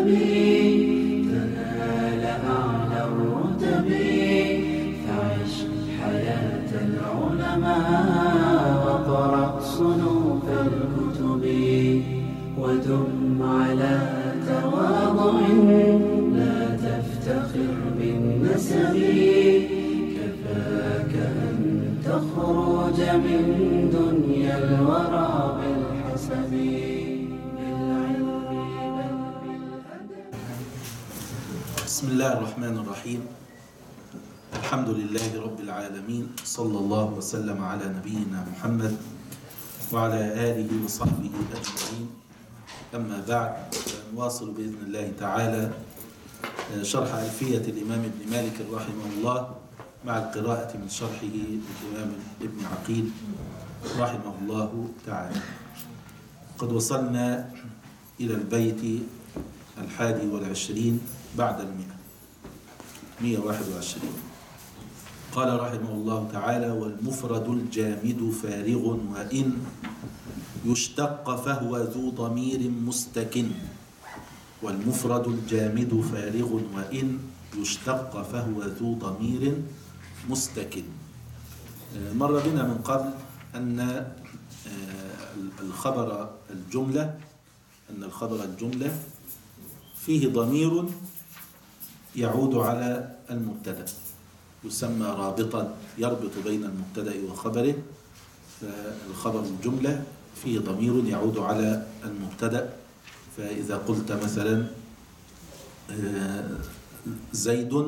تنال أعلى الرتب. فعش حياة العلماء واقرأ صنوف الكتب، ودم على تواضع لا تفتخر بالنسب. كفاك أن تخرج من دنيا الورى بالحسب. بسم الله الرحمن الرحيم. الحمد لله رب العالمين، صلى الله وسلم على نبينا محمد وعلى آله وصحبه أجمعين. أما بعد، نواصل بإذن الله تعالى شرح ألفية الإمام ابن مالك رحمه الله مع القراءة من شرحه الإمام ابن عقيل رحمه الله تعالى. قد وصلنا إلى البيت 21 بعد 121. قال رحمه الله تعالى: والمفرد الجامد فارغ وإن يشتق فهو ذو ضمير مستكن. والمفرد الجامد فارغ وإن يشتق فهو ذو ضمير مستكن. مر بنا من قبل أن الخبر الجملة فيه ضمير يعود على المبتدأ، يسمى رابطا يربط بين المبتدأ وخبره. فالخبر الجملة فيه ضمير يعود على المبتدأ. فإذا قلت مثلا زيد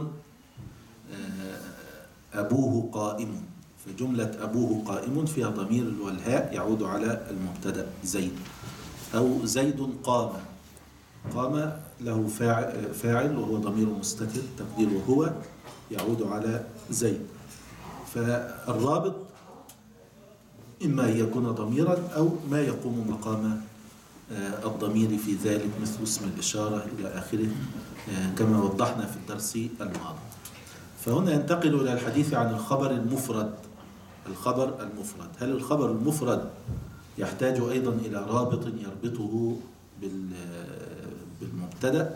أبوه قائم، فجملة أبوه قائم فيها ضمير والهاء يعود على المبتدأ زيد. أو زيد قام له فاعل وهو ضمير مستتر تقديره هو يعود على زيد. فالرابط إما أن يكون ضميرا أو ما يقوم مقام الضمير في ذلك، مثل اسم الإشارة إلى آخره، كما وضحنا في الدرس الماضي. فهنا ينتقل إلى الحديث عن الخبر المفرد. هل الخبر المفرد يحتاج أيضا إلى رابط يربطه بالمبتدأ؟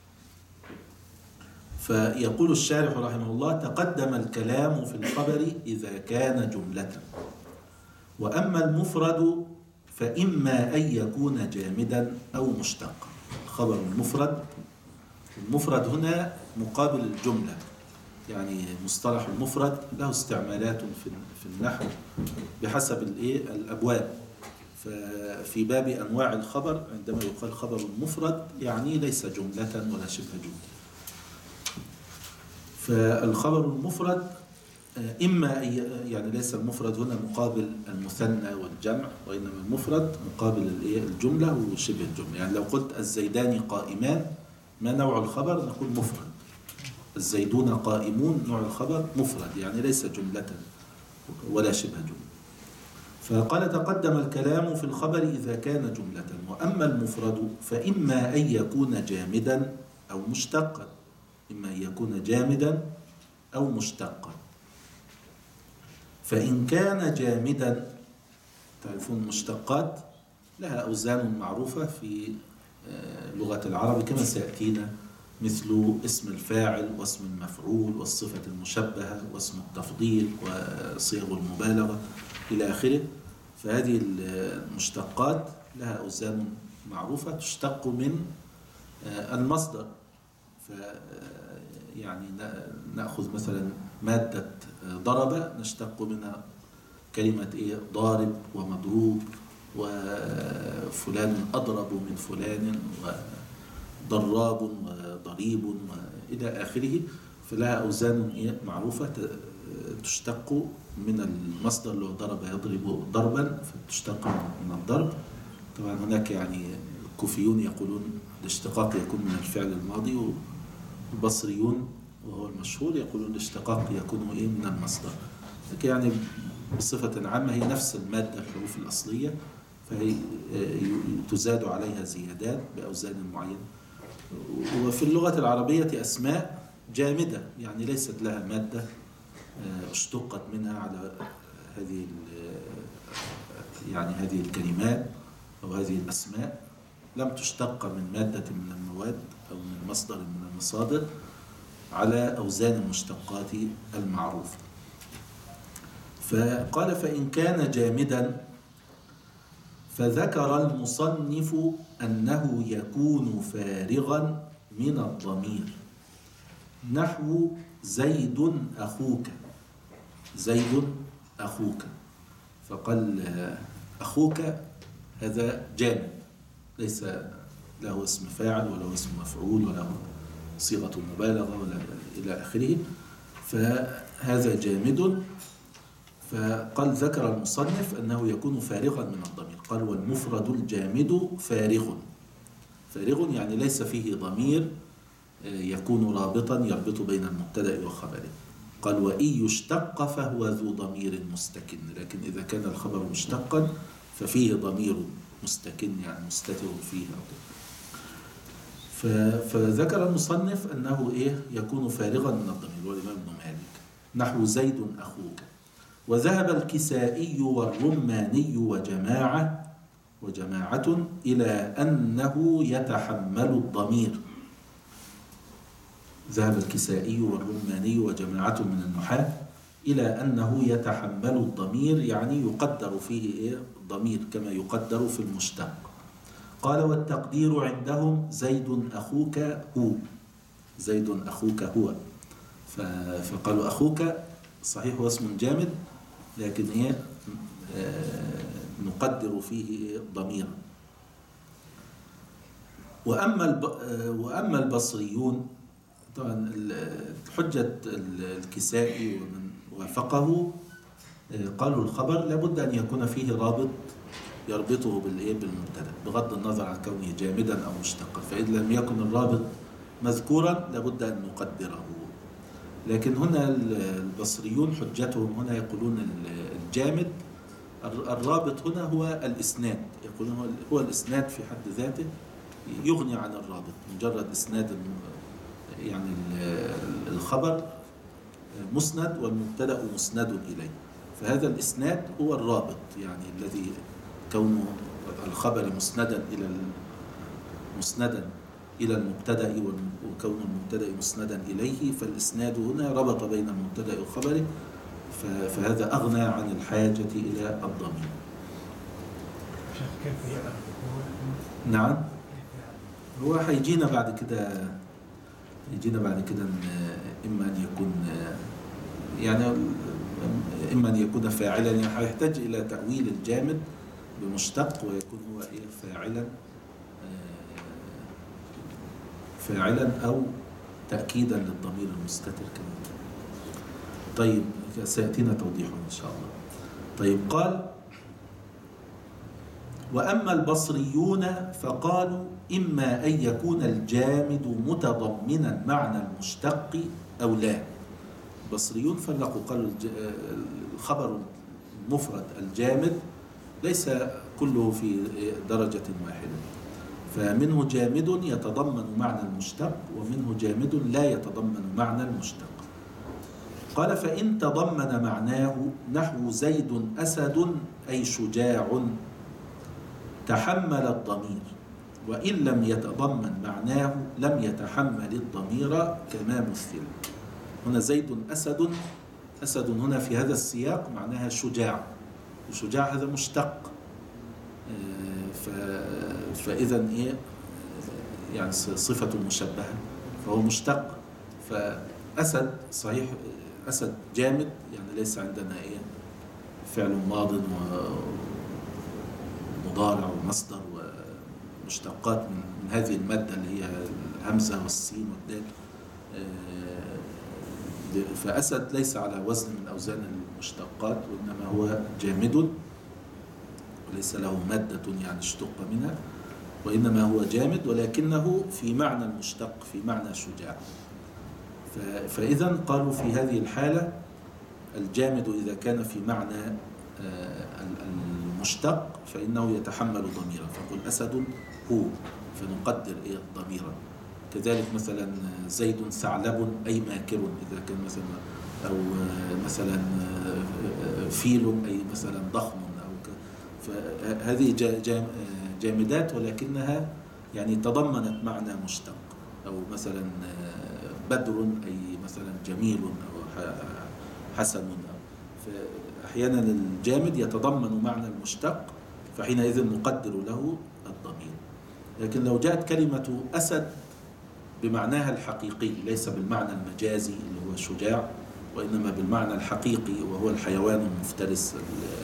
فيقول الشارح رحمه الله: تقدم الكلام في الخبر إذا كان جملة. وأما المفرد فإما أن يكون جامدا أو مشتقا. الخبر المفرد هنا مقابل الجملة، يعني مصطلح المفرد له استعمالات في النحو بحسب الأبواب. ففي باب أنواع الخبر عندما يقال خبر المفرد يعني ليس جملة ولا شبه جملة. فالخبر المفرد إما يعني ليس المفرد هنا مقابل المثنى والجمع، وإنما المفرد مقابل الجملة وشبه الجملة. يعني لو قلت الزيدان قائمان، ما نوع الخبر؟ نقول مفرد. الزيدون قائمون نوع الخبر مفرد، يعني ليس جملة ولا شبه جملة. فقال: تقدم الكلام في الخبر إذا كان جملة. وأما المفرد فإما أن يكون جامدا أو مشتقا. إما أن يكون جامدا أو مشتقا. فإن كان جامدا، تعرفون المشتقات لها أوزان معروفة في لغة العرب كما سيأتينا، مثل اسم الفاعل واسم المفعول والصفة المشبهة واسم التفضيل وصيغ المبالغة إلى آخره. فهذه المشتقات لها أوزان معروفة تشتق من المصدر. يعني نأخذ مثلا مادة ضرب، نشتق منها كلمة ضارب ومضروب، وفلان أضرب من فلان، وضراب وضريب وإلى آخره. فلها أوزان معروفة تشتق من المصدر، اللي هو ضرب يضرب ضربا، فتشتق من الضرب. طبعا هناك يعني الكوفيون يقولون الاشتقاق يكون من الفعل الماضي، والبصريون وهو المشهور يقولون الاشتقاق يكون من المصدر. لكن يعني بصفة عامة هي نفس المادة، الحروف الأصلية، فهي تزاد عليها زيادات بأوزان معينة. وفي اللغة العربية أسماء جامدة، يعني ليست لها مادة اشتقت منها على هذه الكلمات أو هذه الأسماء، لم تشتق من مادة من المواد أو من مصدر من المصادر على أوزان المشتقات المعروفة. فقال فإن كان جامدا فذكر المصنف أنه يكون فارغا من الضمير، نحو زيد أخوك. زيد أخوك، فقال أخوك هذا جامد، ليس له اسم فاعل ولا اسم مفعول ولا صيغة المبالغة ولا إلى آخره، فهذا جامد. فقال ذكر المصنف أنه يكون فارغا من الضمير، قال والمفرد الجامد فارغ. فارغ يعني ليس فيه ضمير يكون رابطا يربط بين المبتدأ وخبره. قال وإن يشتق فهو ذو ضمير مستكن، لكن إذا كان الخبر مشتقا ففيه ضمير مستكن يعني مستتر فيه. فذكر المصنف أنه يكون فارغا من الضمير، والإمام ابن مالك نحو زيد أخوك. وذهب الكسائي والرماني وجماعة إلى أنه يتحمل الضمير. ذهب الكسائي والرماني وجماعة من النحاة إلى أنه يتحمل الضمير، يعني يقدر فيه ضمير كما يقدر في المشتق. قال والتقدير عندهم زيد أخوك هو، زيد أخوك هو. فقالوا أخوك صحيح هو اسم جامد، لكن نقدر فيه ضميرا. وأما البصريون، طبعا حجة الكسائي ومن وافقه قالوا الخبر لابد أن يكون فيه رابط يربطه بالمبتدا بغض النظر عن كونه جامدا أو مشتقا، فإذا لم يكن الرابط مذكورا لابد أن نقدره. لكن هنا البصريون حجتهم هنا يقولون الجامد الرابط هنا هو الإسناد، يقولون هو الإسناد في حد ذاته يغني عن الرابط، مجرد إسناد يعني الخبر مسند والمبتدأ مسند إليه، فهذا الإسناد هو الرابط، يعني الذي كون الخبر مسندا إلى المبتدأ وكون المبتدأ مسندا إليه، فالإسناد هنا ربط بين المبتدأ وخبره، فهذا أغنى عن الحاجة إلى الضمير. نعم، هو هيجينا بعد كده إما أن يكون يعني إما أن يكون فاعلا، يعني هيحتاج إلى تأويل الجامد بمشتق ويكون هو فاعلا أو تأكيدا للضمير المستتر كمان. طيب سيأتينا توضيحه إن شاء الله. طيب قال وأما البصريون فقالوا إما أن يكون الجامد متضمنا معنى المشتق أو لا. البصريون فلقوا قالوا الخبر المفرد الجامد ليس كله في درجة واحدة، فمنه جامد يتضمن معنى المشتق ومنه جامد لا يتضمن معنى المشتق. قال فإن تضمن معناه نحو زيد أسد أي شجاع تحمل الضمير، وإن لم يتضمن معناه لم يتحمل الضمير كما مثل. هنا زيد أسد هنا في هذا السياق معناها شجاع، وشجاع هذا مشتق، فإذا يعني صفة مشبهة فهو مشتق. فأسد صحيح أسد جامد، يعني ليس عندنا فعل ماض ومضارع ومصدر ومشتقات من هذه المادة اللي هي الهمزة والسين والدال. فأسد ليس على وزن من أوزان المشتقات، وإنما هو جامد وليس له مادة يعني اشتق منها، وإنما هو جامد ولكنه في معنى المشتق، في معنى شجاع. فإذا قالوا في هذه الحالة الجامد إذا كان في معنى المشتق فإنه يتحمل ضميرا، فقل أسد هو فنقدر ضميرا. كذلك مثلا زيد ثعلب أي ماكر إذا كان مثلا، أو مثلا فيل أي مثلا ضخم، فهذه جامدات ولكنها يعني تضمنت معنى مشتق. أو مثلا بدر أي مثلا جميل أو حسن. فأحيانا الجامد يتضمن معنى المشتق، فحينئذ نقدر له الضمير. لكن لو جاءت كلمة أسد بمعناها الحقيقي ليس بالمعنى المجازي اللي هو شجاع، وإنما بالمعنى الحقيقي وهو الحيوان المفترس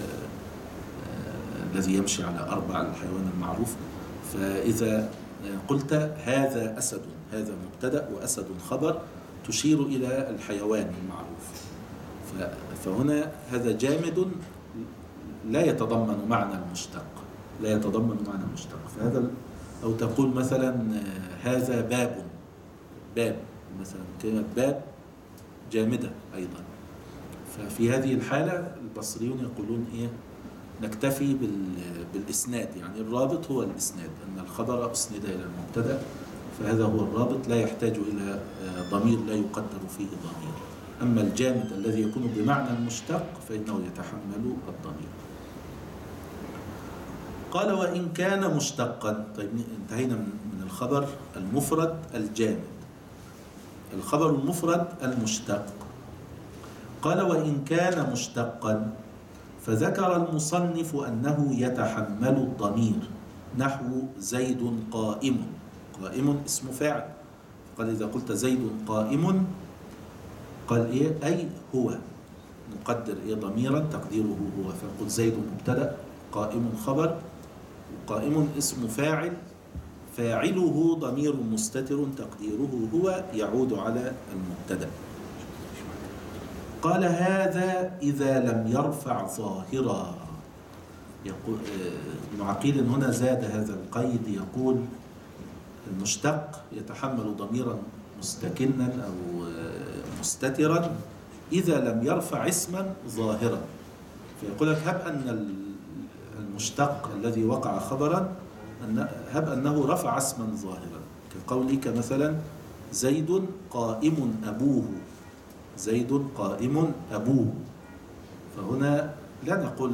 الذي يمشي على أربع، الحيوان المعروف. فإذا قلت هذا أسد، هذا مبتدأ وأسد خبر، تشير إلى الحيوان المعروف. فهنا هذا جامد لا يتضمن معنى المشتق، لا يتضمن معنى المشتق. فهذا أو تقول مثلا هذا باب، باب مثلا، كلمة باب جامدة أيضا. ففي هذه الحالة البصريون يقولون إيه؟ نكتفي بالإسناد، يعني الرابط هو الإسناد، أن الخبر أسند إلى المبتدأ، فهذا هو الرابط، لا يحتاج إلى ضمير لا يقدر فيه ضمير. أما الجامد الذي يكون بمعنى المشتق فإنه يتحمل الضمير. قال وإن كان مشتقا. طيب انتهينا من الخبر المفرد الجامد. الخبر المفرد المشتق. قال وإن كان مشتقا فذكر المصنف أنه يتحمل الضمير، نحو زيد قائم. قائم اسم فاعل، قال إذا قلت زيد قائم قال إيه؟ أي هو، نقدر إيه ضميرا تقديره هو، فقل زيد مبتدأ قائم خبر، قائم اسم فاعل، فاعله ضمير مستتر تقديره هو يعود على المبتدأ. قال هذا إذا لم يرفع ظاهرا. يقول ابن عقيل هنا زاد هذا القيد، يقول المشتق يتحمل ضميرا مستكنا أو مستترا إذا لم يرفع اسما ظاهرا. فيقول لك هب أن المشتق الذي وقع خبرا هب أنه رفع اسما ظاهرا، كقولك مثلا زيد قائم أبوه، زيد قائم أبوه. فهنا لا نقول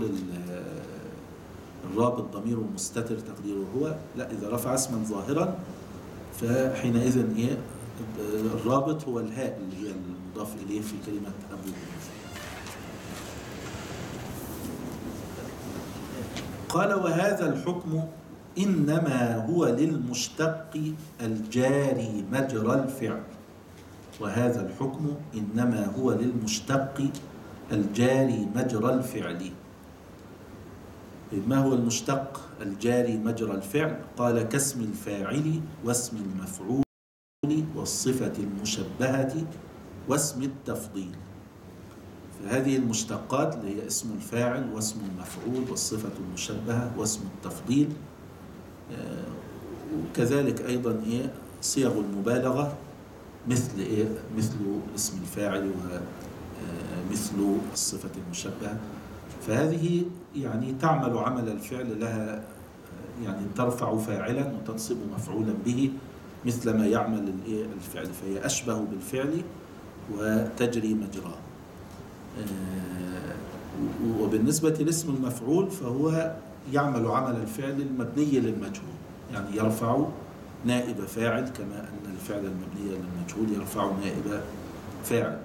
الرابط ضمير مستتر تقديره هو، لا، إذا رفع اسما ظاهرا فحينئذ إيه؟ الرابط هو الهاء اللي هي المضاف إليه في كلمة أبوه. قال وهذا الحكم إنما هو للمشتق الجاري مجرى الفعل. وهذا الحكم إنما هو للمشتق الجاري مجرى الفعل. ما هو المشتق الجاري مجرى الفعل؟ قال كاسم الفاعل واسم المفعول والصفة المشبهة واسم التفضيل. فهذه المشتقات اللي هي اسم الفاعل واسم المفعول والصفة المشبهة واسم التفضيل، وكذلك أيضا إيه صيغ المبالغة مثل إيه؟ مثل اسم الفاعل ومثل الصفة المشبهة. فهذه يعني تعمل عمل الفعل لها، يعني ترفع فاعلا وتنصب مفعولا به مثل ما يعمل الفعل، فهي أشبه بالفعل وتجري مجراه. وبالنسبة لاسم المفعول فهو يعمل عمل الفعل المبني للمجهول، يعني يرفع نائب فاعل، كما أن الفعل المبني للمجهول يرفع نائب فاعل.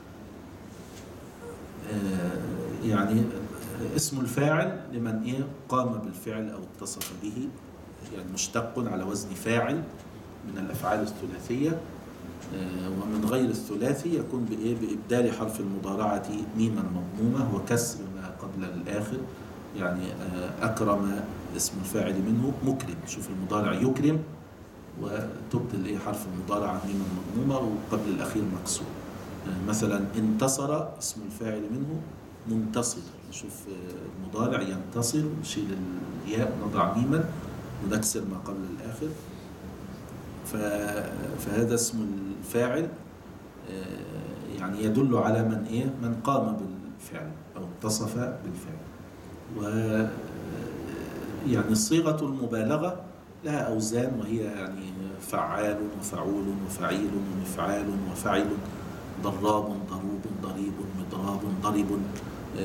يعني اسم الفاعل لمن قام بالفعل أو اتصف به، يعني مشتق على وزن فاعل من الأفعال الثلاثية. ومن غير الثلاثي يكون بإبدال حرف المضارعة ميما مضمومة وكسر ما قبل الآخر، يعني أكرم اسم الفاعل منه مكرم. شوف المضارع يكرم وتبدل حرف المضارعة ميما مضمومة وقبل الأخير مكسور. مثلا انتصر اسم الفاعل منه منتصر. شوف المضارع ينتصر، نشيل الياء نضع ميما ونكسر ما قبل الآخر. فهذا اسم الفاعل يعني يدل على من قام بالفعل أو اتصف بالفعل. ويعني صيغة المبالغة لها أوزان، وهي يعني فعال وفعول وفعيل ومفعال وفعل، ضراب ضروب ضريب مضراب ضرب.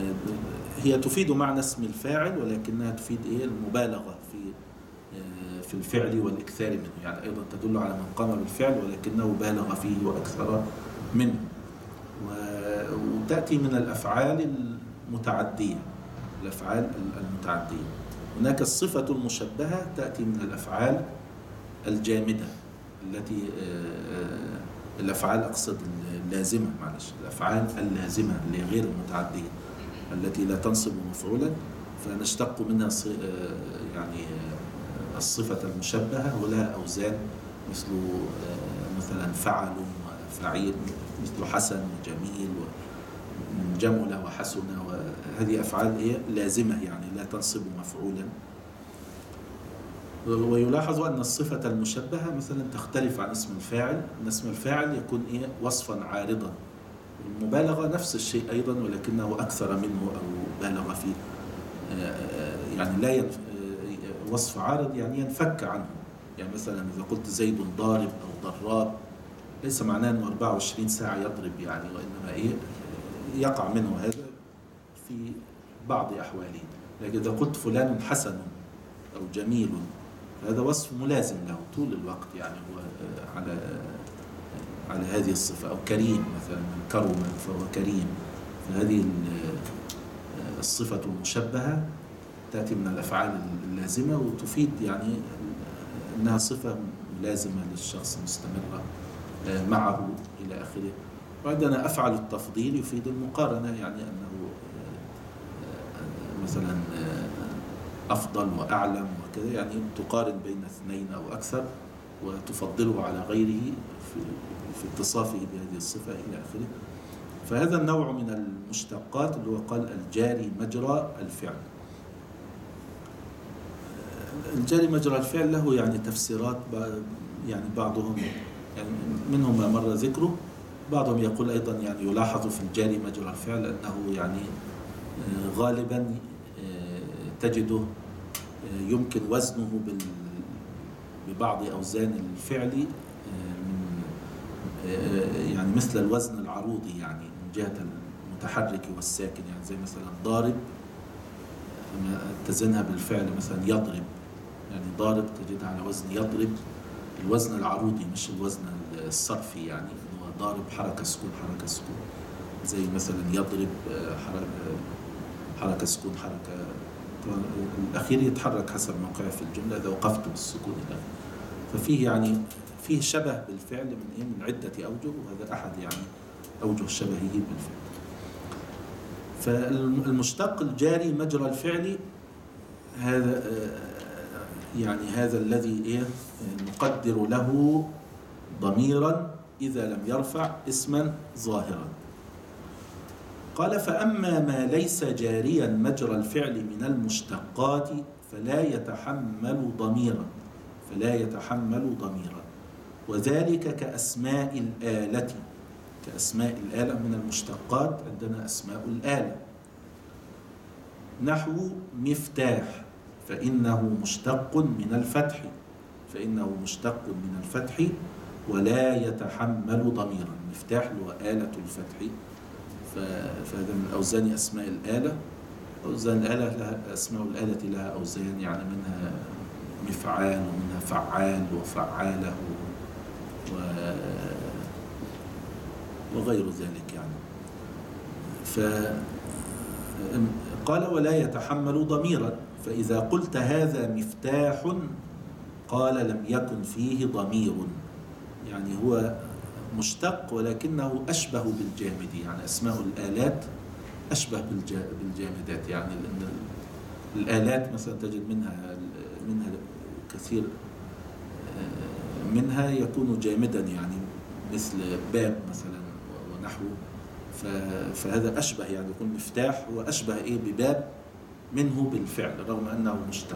هي تفيد معنى اسم الفاعل ولكنها تفيد المبالغة في الفعل والإكثار منه، يعني أيضا تدل على من قام بالفعل ولكنه بالغ فيه وأكثر منه. وتأتي من الأفعال المتعدية، الأفعال المتعدية. هناك الصفة المشبهة تأتي من الأفعال الجامدة التي الأفعال أقصد اللازمة، معلش، الأفعال اللازمة اللي غير المتعدية التي لا تنصب مفعولا، فنشتق منها يعني الصفة المشبهة ولها أوزان مثل مثلا فعل وفعيل، مثل حسن وجميل وجمل وحسن، وهذه أفعال لازمة يعني لا تنصب مفعولا. ويلاحظ أن الصفة المشبهة مثلا تختلف عن اسم الفاعل، أن اسم الفاعل يكون وصفا عارضا، المبالغة نفس الشيء أيضا ولكنه أكثر منه أو بالغ فيه، يعني لا وصف عارض يعني ينفك عنه. يعني مثلا إذا قلت زيد ضارب أو ضراب، ليس معناه أنه 24 ساعة يضرب يعني، وإنما يقع منه هذا في بعض أحواله. لكن إذا قلت فلان حسن أو جميل، هذا وصف ملازم له طول الوقت، يعني هو على هذه الصفة. أو كريم مثلا، كرم فهو كريم، فهذه الصفة المشبهة تأتي من الأفعال اللازمة وتفيد يعني أنها صفة لازمة للشخص مستمرة معه إلى آخره. وعندنا أفعل التفضيل يفيد المقارنة، يعني أنه مثلا أفضل وأعلم وكذا، يعني تقارن بين اثنين أو أكثر وتفضله على غيره في اتصافه بهذه الصفة إلى آخره. فهذا النوع من المشتقات اللي هو قال الجاري مجرى الفعل. الجاري مجرى الفعل له يعني تفسيرات، يعني بعضهم يعني منهم ما مر ذكره، بعضهم يقول أيضا يعني يلاحظ في الجاري مجرى الفعل أنه يعني غالبا تجده يمكن وزنه ببعض أوزان الفعل يعني مثل الوزن العروضي، يعني من جهة المتحرك والساكن، يعني زي مثلا ضارب تزنها بالفعل مثلا يضرب، يعني ضارب تجدها على وزن يضرب، الوزن العروضي مش الوزن الصرفي، يعني هو ضارب حركة سكون حركة سكون، زي مثلا يضرب حركة سكون حركة، الأخير يتحرك حسب موقعه في الجملة إذا وقفت بالسكون الأخير. ففيه يعني فيه شبه بالفعل من عدة أوجه، وهذا أحد يعني أوجه شبهه بالفعل. فالمشتق الجاري مجرى الفعل هذا يعني هذا الذي نقدر له ضميرا إذا لم يرفع اسما ظاهرا. قال فأما ما ليس جاريا مجرى الفعل من المشتقات فلا يتحمل ضميرا، وذلك كأسماء الآلة. كأسماء الآلة من المشتقات عندنا أسماء الآلة، نحو مفتاح فإنه مشتق من الفتح ولا يتحمل ضميرا. مفتاح هو آلة الفتح، فهذا من أوزان أسماء الآلة. أوزان الآلة لها أسماء الآلة لها أوزان، يعني منها مفعال ومنها فعال وفعاله وغير ذلك يعني. فقال ولا يتحمل ضميرا، فإذا قلت هذا مفتاح قال لم يكن فيه ضمير، يعني هو مشتق ولكنه أشبه بالجامد، يعني أسماء الآلات أشبه بالجامدات، يعني الآلات مثلا تجد منها كثير منها يكون جامدا، يعني مثل باب مثلا ونحوه، فهذا أشبه، يعني يكون مفتاح وأشبه بباب منه بالفعل رغم أنه مشتق.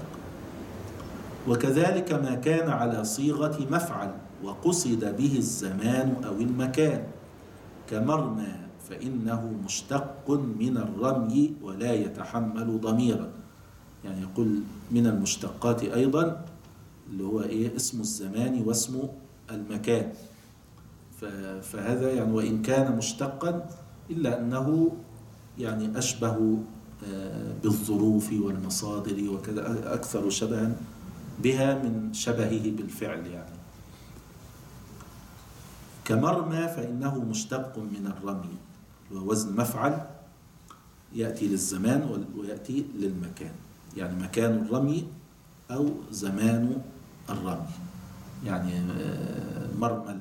وكذلك ما كان على صيغة مفعل وقصد به الزمان أو المكان، كمرمى فإنه مشتق من الرمي ولا يتحمل ضميرا. يعني يقول من المشتقات أيضا اللي هو اسم الزمان واسم المكان، فهذا يعني وإن كان مشتقا إلا أنه يعني أشبه بالظروف والمصادر وكذا، أكثر شبها بها من شبهه بالفعل يعني. كمرمى فإنه مشتق من الرمي، ووزن مفعل يأتي للزمان ويأتي للمكان، يعني مكان الرمي أو زمان الرمي. يعني مرمى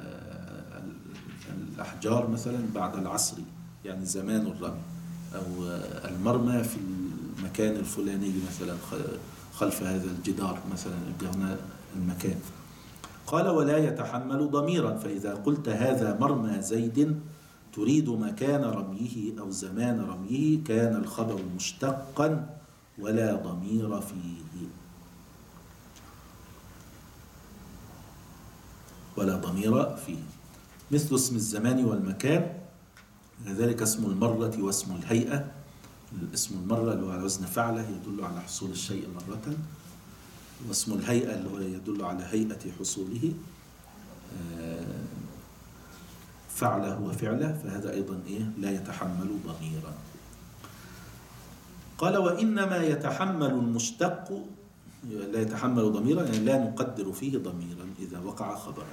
الأحجار مثلا بعد العصر يعني زمان الرمي، أو المرمى في المكان الفلاني مثلا خلف هذا الجدار مثلا هنا المكان. قال ولا يتحمل ضميرا، فإذا قلت هذا مرمى زيد تريد مكان رميه أو زمان رميه كان الخبر مشتقا ولا ضمير فيه، ولا ضمير فيه. مثل اسم الزمان والمكان، لذلك اسم المرة واسم الهيئة. اسم المرة اللي هو على وزن فعله يدل على حصول الشيء مرة، واسم الهيئة اللي هو يدل على هيئة حصوله، فعله وفعله، فهذا أيضا لا يتحمل ضميرا. قال وإنما يتحمل المشتق، لا يتحمل ضميرا يعني لا نقدر فيه ضميرا إذا وقع خبرا.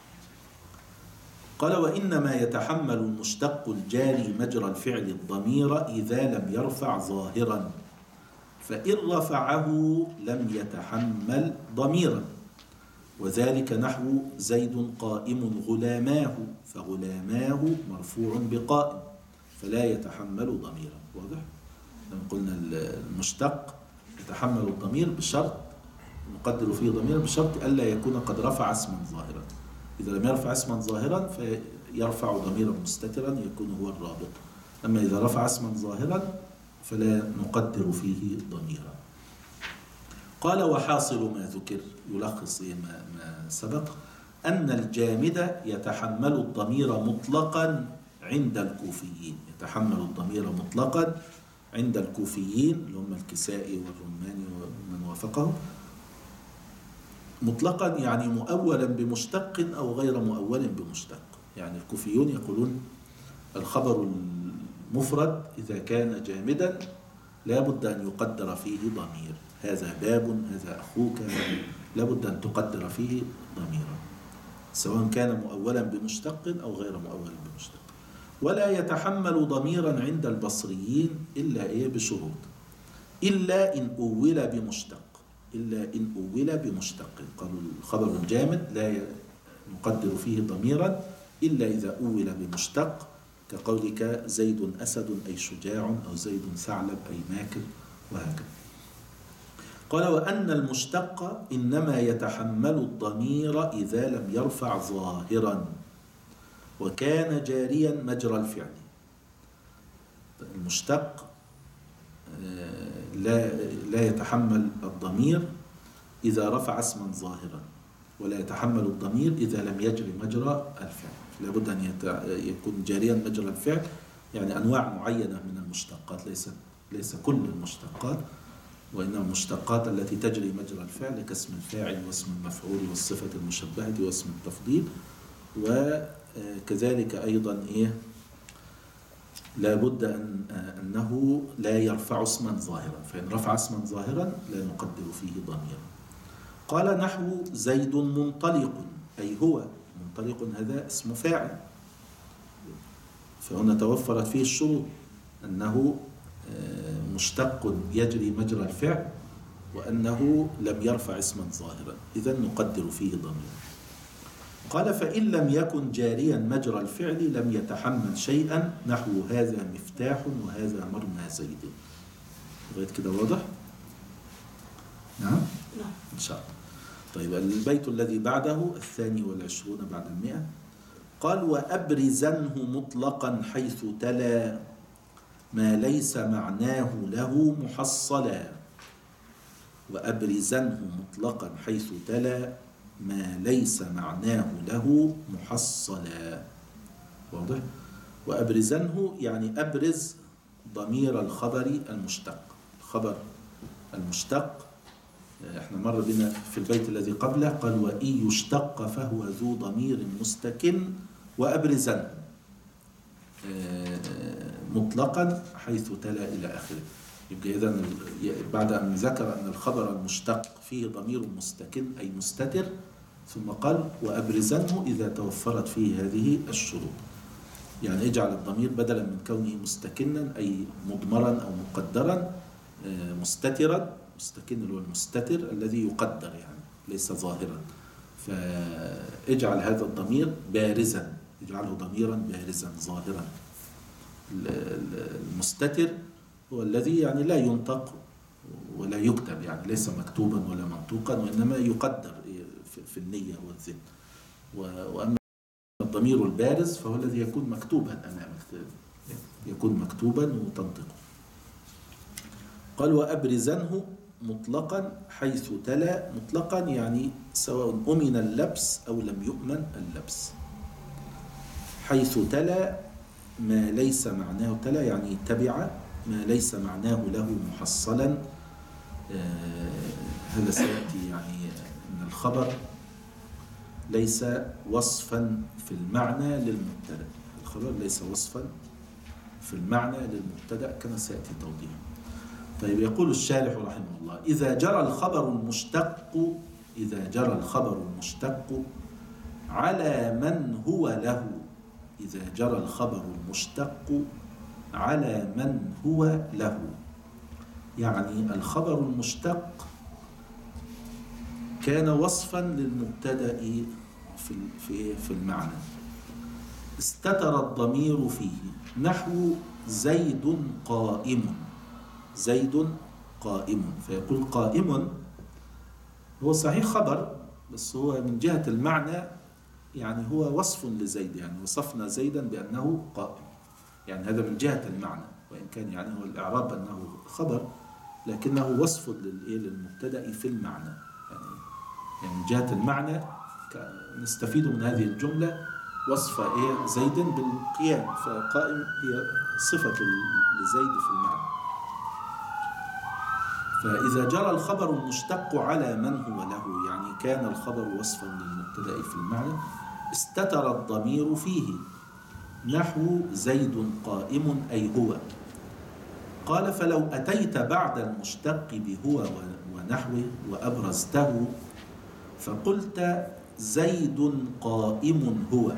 قال وإنما يتحمل المشتق الجاري مجرى الفعل الضمير إذا لم يرفع ظاهرا، فإن رفعه لم يتحمل ضميرا، وذلك نحو زيد قائم غلاماه، فغلاماه مرفوع بقائم فلا يتحمل ضميرا. واضح؟ لما قلنا المشتق يتحمل الضمير بشرط نقدر فيه ضميرا بشرط ألا يكون قد رفع اسما ظاهرا. إذا لم يرفع اسما ظاهرا فيرفع ضميرا مستترا يكون هو الرابط، أما إذا رفع اسما ظاهرا فلا نقدر فيه ضميرا. قال وحاصل ما ذكر، يلخص ما سبق، أن الجامد يتحمل الضمير مطلقا عند الكوفيين، يتحمل الضمير مطلقا عند الكوفيين اللي هم الكسائي والرماني ومن وافقه، مطلقا يعني مؤولا بمشتق أو غير مؤول بمشتق. يعني الكوفيون يقولون الخبر المفرد إذا كان جامدا لا بد أن يقدر فيه ضمير، هذا باب، هذا أخوك، لا بد أن تقدر فيه ضميرا سواء كان مؤولا بمشتق أو غير مؤول بمشتق. ولا يتحمل ضميرا عند البصريين إلا بشروط، إلا إن أول بمشتق، إلا إن أول بمشتق. قالوا الخبر الجامد لا نقدر فيه ضميرا إلا إذا أول بمشتق، كقولك زيد أسد أي شجاع، أو زيد ثعلب أي ماكر، وهكذا. قال وأن المشتق إنما يتحمل الضمير إذا لم يرفع ظاهرا وكان جاريا مجرى الفعل. المشتق لا يتحمل الضمير إذا رفع اسما ظاهرا، ولا يتحمل الضمير إذا لم يجري مجرى الفعل. لابد أن يكون جاريا مجرى الفعل، يعني أنواع معينة من المشتقات، ليس كل المشتقات، وإنما المشتقات التي تجري مجرى الفعل كاسم الفاعل واسم المفعول والصفة المشبهة واسم التفضيل. وكذلك أيضا لا بد أنه لا يرفع اسما ظاهرا، فإن رفع اسما ظاهرا لا نقدر فيه ضميرا. قال نحو زيد منطلق، أي هو منطلق، هذا اسم فاعل، فهنا توفرت فيه الشروط أنه مشتق يجري مجرى الفعل وأنه لم يرفع اسما ظاهرا، إذن نقدر فيه ضميرا. قال فإن لم يكن جاريا مجرى الفعل لم يتحمل شيئا، نحو هذا مفتاح وهذا مرمى زيد. لغاية كده واضح؟ نعم؟ إن شاء الله. طيب البيت الذي بعده 22 بعد 100. قال وأبرزنه مطلقا حيث تلا ما ليس معناه له محصلا. وأبرزنه مطلقا حيث تلا ما ليس معناه له محصلا. واضح؟ وأبرزنه يعني أبرز ضمير الخبر المشتق. الخبر المشتق احنا مر بنا في البيت الذي قبله، قال وإن يشتق فهو ذو ضمير مستكن وأبرزنه مطلقا حيث تلا إلى آخره. يبقى إذن بعد أن ذكر أن الخبر المشتق فيه ضمير مستكن أي مستتر، ثم قال وأبرزنه إذا توفرت فيه هذه الشروط. يعني اجعل الضمير بدلا من كونه مستكنا أي مضمرا أو مقدرا مستترا. مستكن هو المستتر الذي يقدر يعني ليس ظاهرا. فاجعل هذا الضمير بارزا، اجعله ضميرا بارزا ظاهرا. المستتر هو الذي يعني لا ينطق ولا يكتب، يعني ليس مكتوبا ولا منطوقا، وإنما يقدر في النية والذهن. وأما الضمير البارز فهو الذي يكون مكتوبا أمامك، يكون مكتوبا وتنطقه. قال وأبرزنه مطلقا حيث تلا. مطلقا يعني سواء أمن اللبس أو لم يؤمن اللبس. حيث تلا ما ليس معناه تلا يعني تبع ما ليس معناه له محصلا. هذا سيأتي يعني أن الخبر ليس وصفا في المعنى للمبتدأ. الخبر ليس وصفا في المعنى للمبتدأ كما سيأتي توضيحه. طيب يقول الشارح رحمه الله إذا جرى الخبر المشتق على من هو له. إذا جرى الخبر المشتق على من هو له، يعني الخبر المشتق كان وصفا للمبتدأ في المعنى، استتر الضمير فيه، نحو زيد قائم. زيد قائم، فيقول قائم هو صحيح خبر، بس هو من جهة المعنى يعني هو وصف لزيد، يعني وصفنا زيدا بأنه قائم، يعني هذا من جهة المعنى، وإن كان يعني هو الإعراب أنه خبر لكنه وصف للمبتدأ في المعنى. يعني من جهة المعنى نستفيد من هذه الجملة وصف زيد بالقيام، فقائم هي صفة لزيد في المعنى. فإذا جرى الخبر المشتق على من هو له، يعني كان الخبر وصفا للمبتدأ في المعنى، استتر الضمير فيه، نحو زيد قائم أي هو. قال فلو أتيت بعد المشتق بهو ونحوه وأبرزته فقلت زيد قائم هو،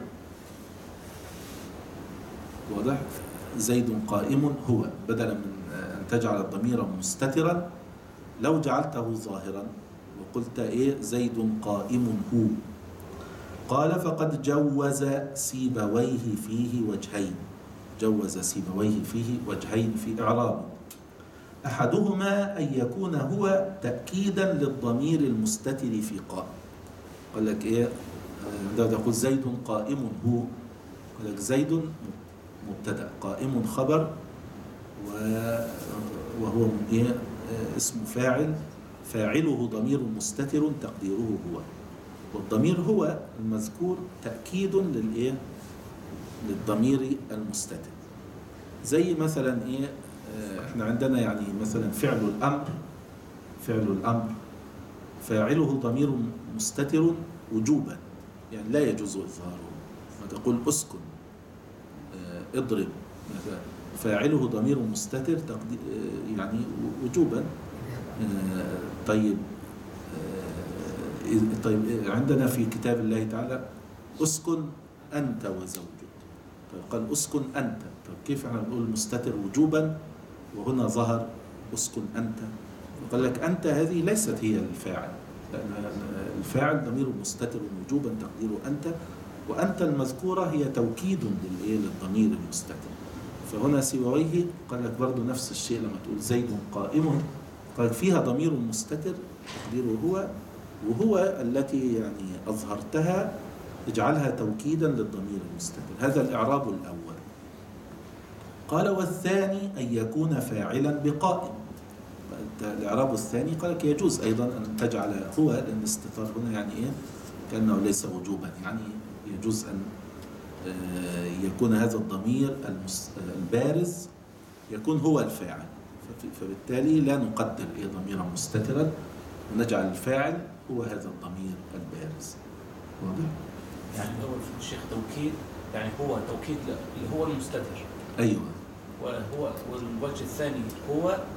واضح؟ زيد قائم هو، بدلا من أن تجعل الضمير مستترا لو جعلته ظاهرا وقلت زيد قائم هو. قال فقد جوز سيبويه فيه وجهين. جوز سيبويه فيه وجهين في إعرابه، أحدهما أن يكون هو تأكيدا للضمير المستتر في قائم. قال لك عندما تقول زيد قائم هو، قال لك زيد مبتدأ، قائم خبر، وهو اسم فاعل، فاعله ضمير مستتر تقديره هو، والضمير هو المذكور تأكيد للضمير المستتر. زي مثلا احنا عندنا يعني مثلا فعل الأمر فاعله ضمير مستتر وجوبا، يعني لا يجوز إظهاره. ما تقول أسكن، اضرب مثلا، فاعله ضمير مستتر يعني وجوبا. طيب عندنا في كتاب الله تعالى أسكن أنت وزوجك، طيب قال أسكن أنت، طيب كيف احنا نقول مستتر وجوبا وهنا ظهر أسكن أنت؟ قال لك أنت هذه ليست هي الفاعل، لأن الفاعل ضمير مستتر وجوبا تقديره أنت، وأنت المذكورة هي توكيد للضمير المستتر. فهنا سيبويه قال لك برضو نفس الشيء، لما تقول زيد قائم قال فيها ضمير مستتر تقديره هو، وهو التي يعني أظهرتها اجعلها توكيدا للضمير المستتر. هذا الإعراب الأول. قال والثاني أن يكون فاعلا بقائم. الإعراب الثاني قال لك يجوز أيضا أن تجعل هو، لأن الاستتار هنا يعني كأنه ليس وجوبا، يعني يجوز أن يكون هذا الضمير البارز يكون هو الفاعل، فبالتالي لا نقدر ضميرا مستترا ونجعل الفاعل هو هذا الضمير البارز. واضح؟ يعني الأول في الشيخ توكيد، يعني هو توكيد اللي هو المستتر. أيوة. والوجه الثاني هو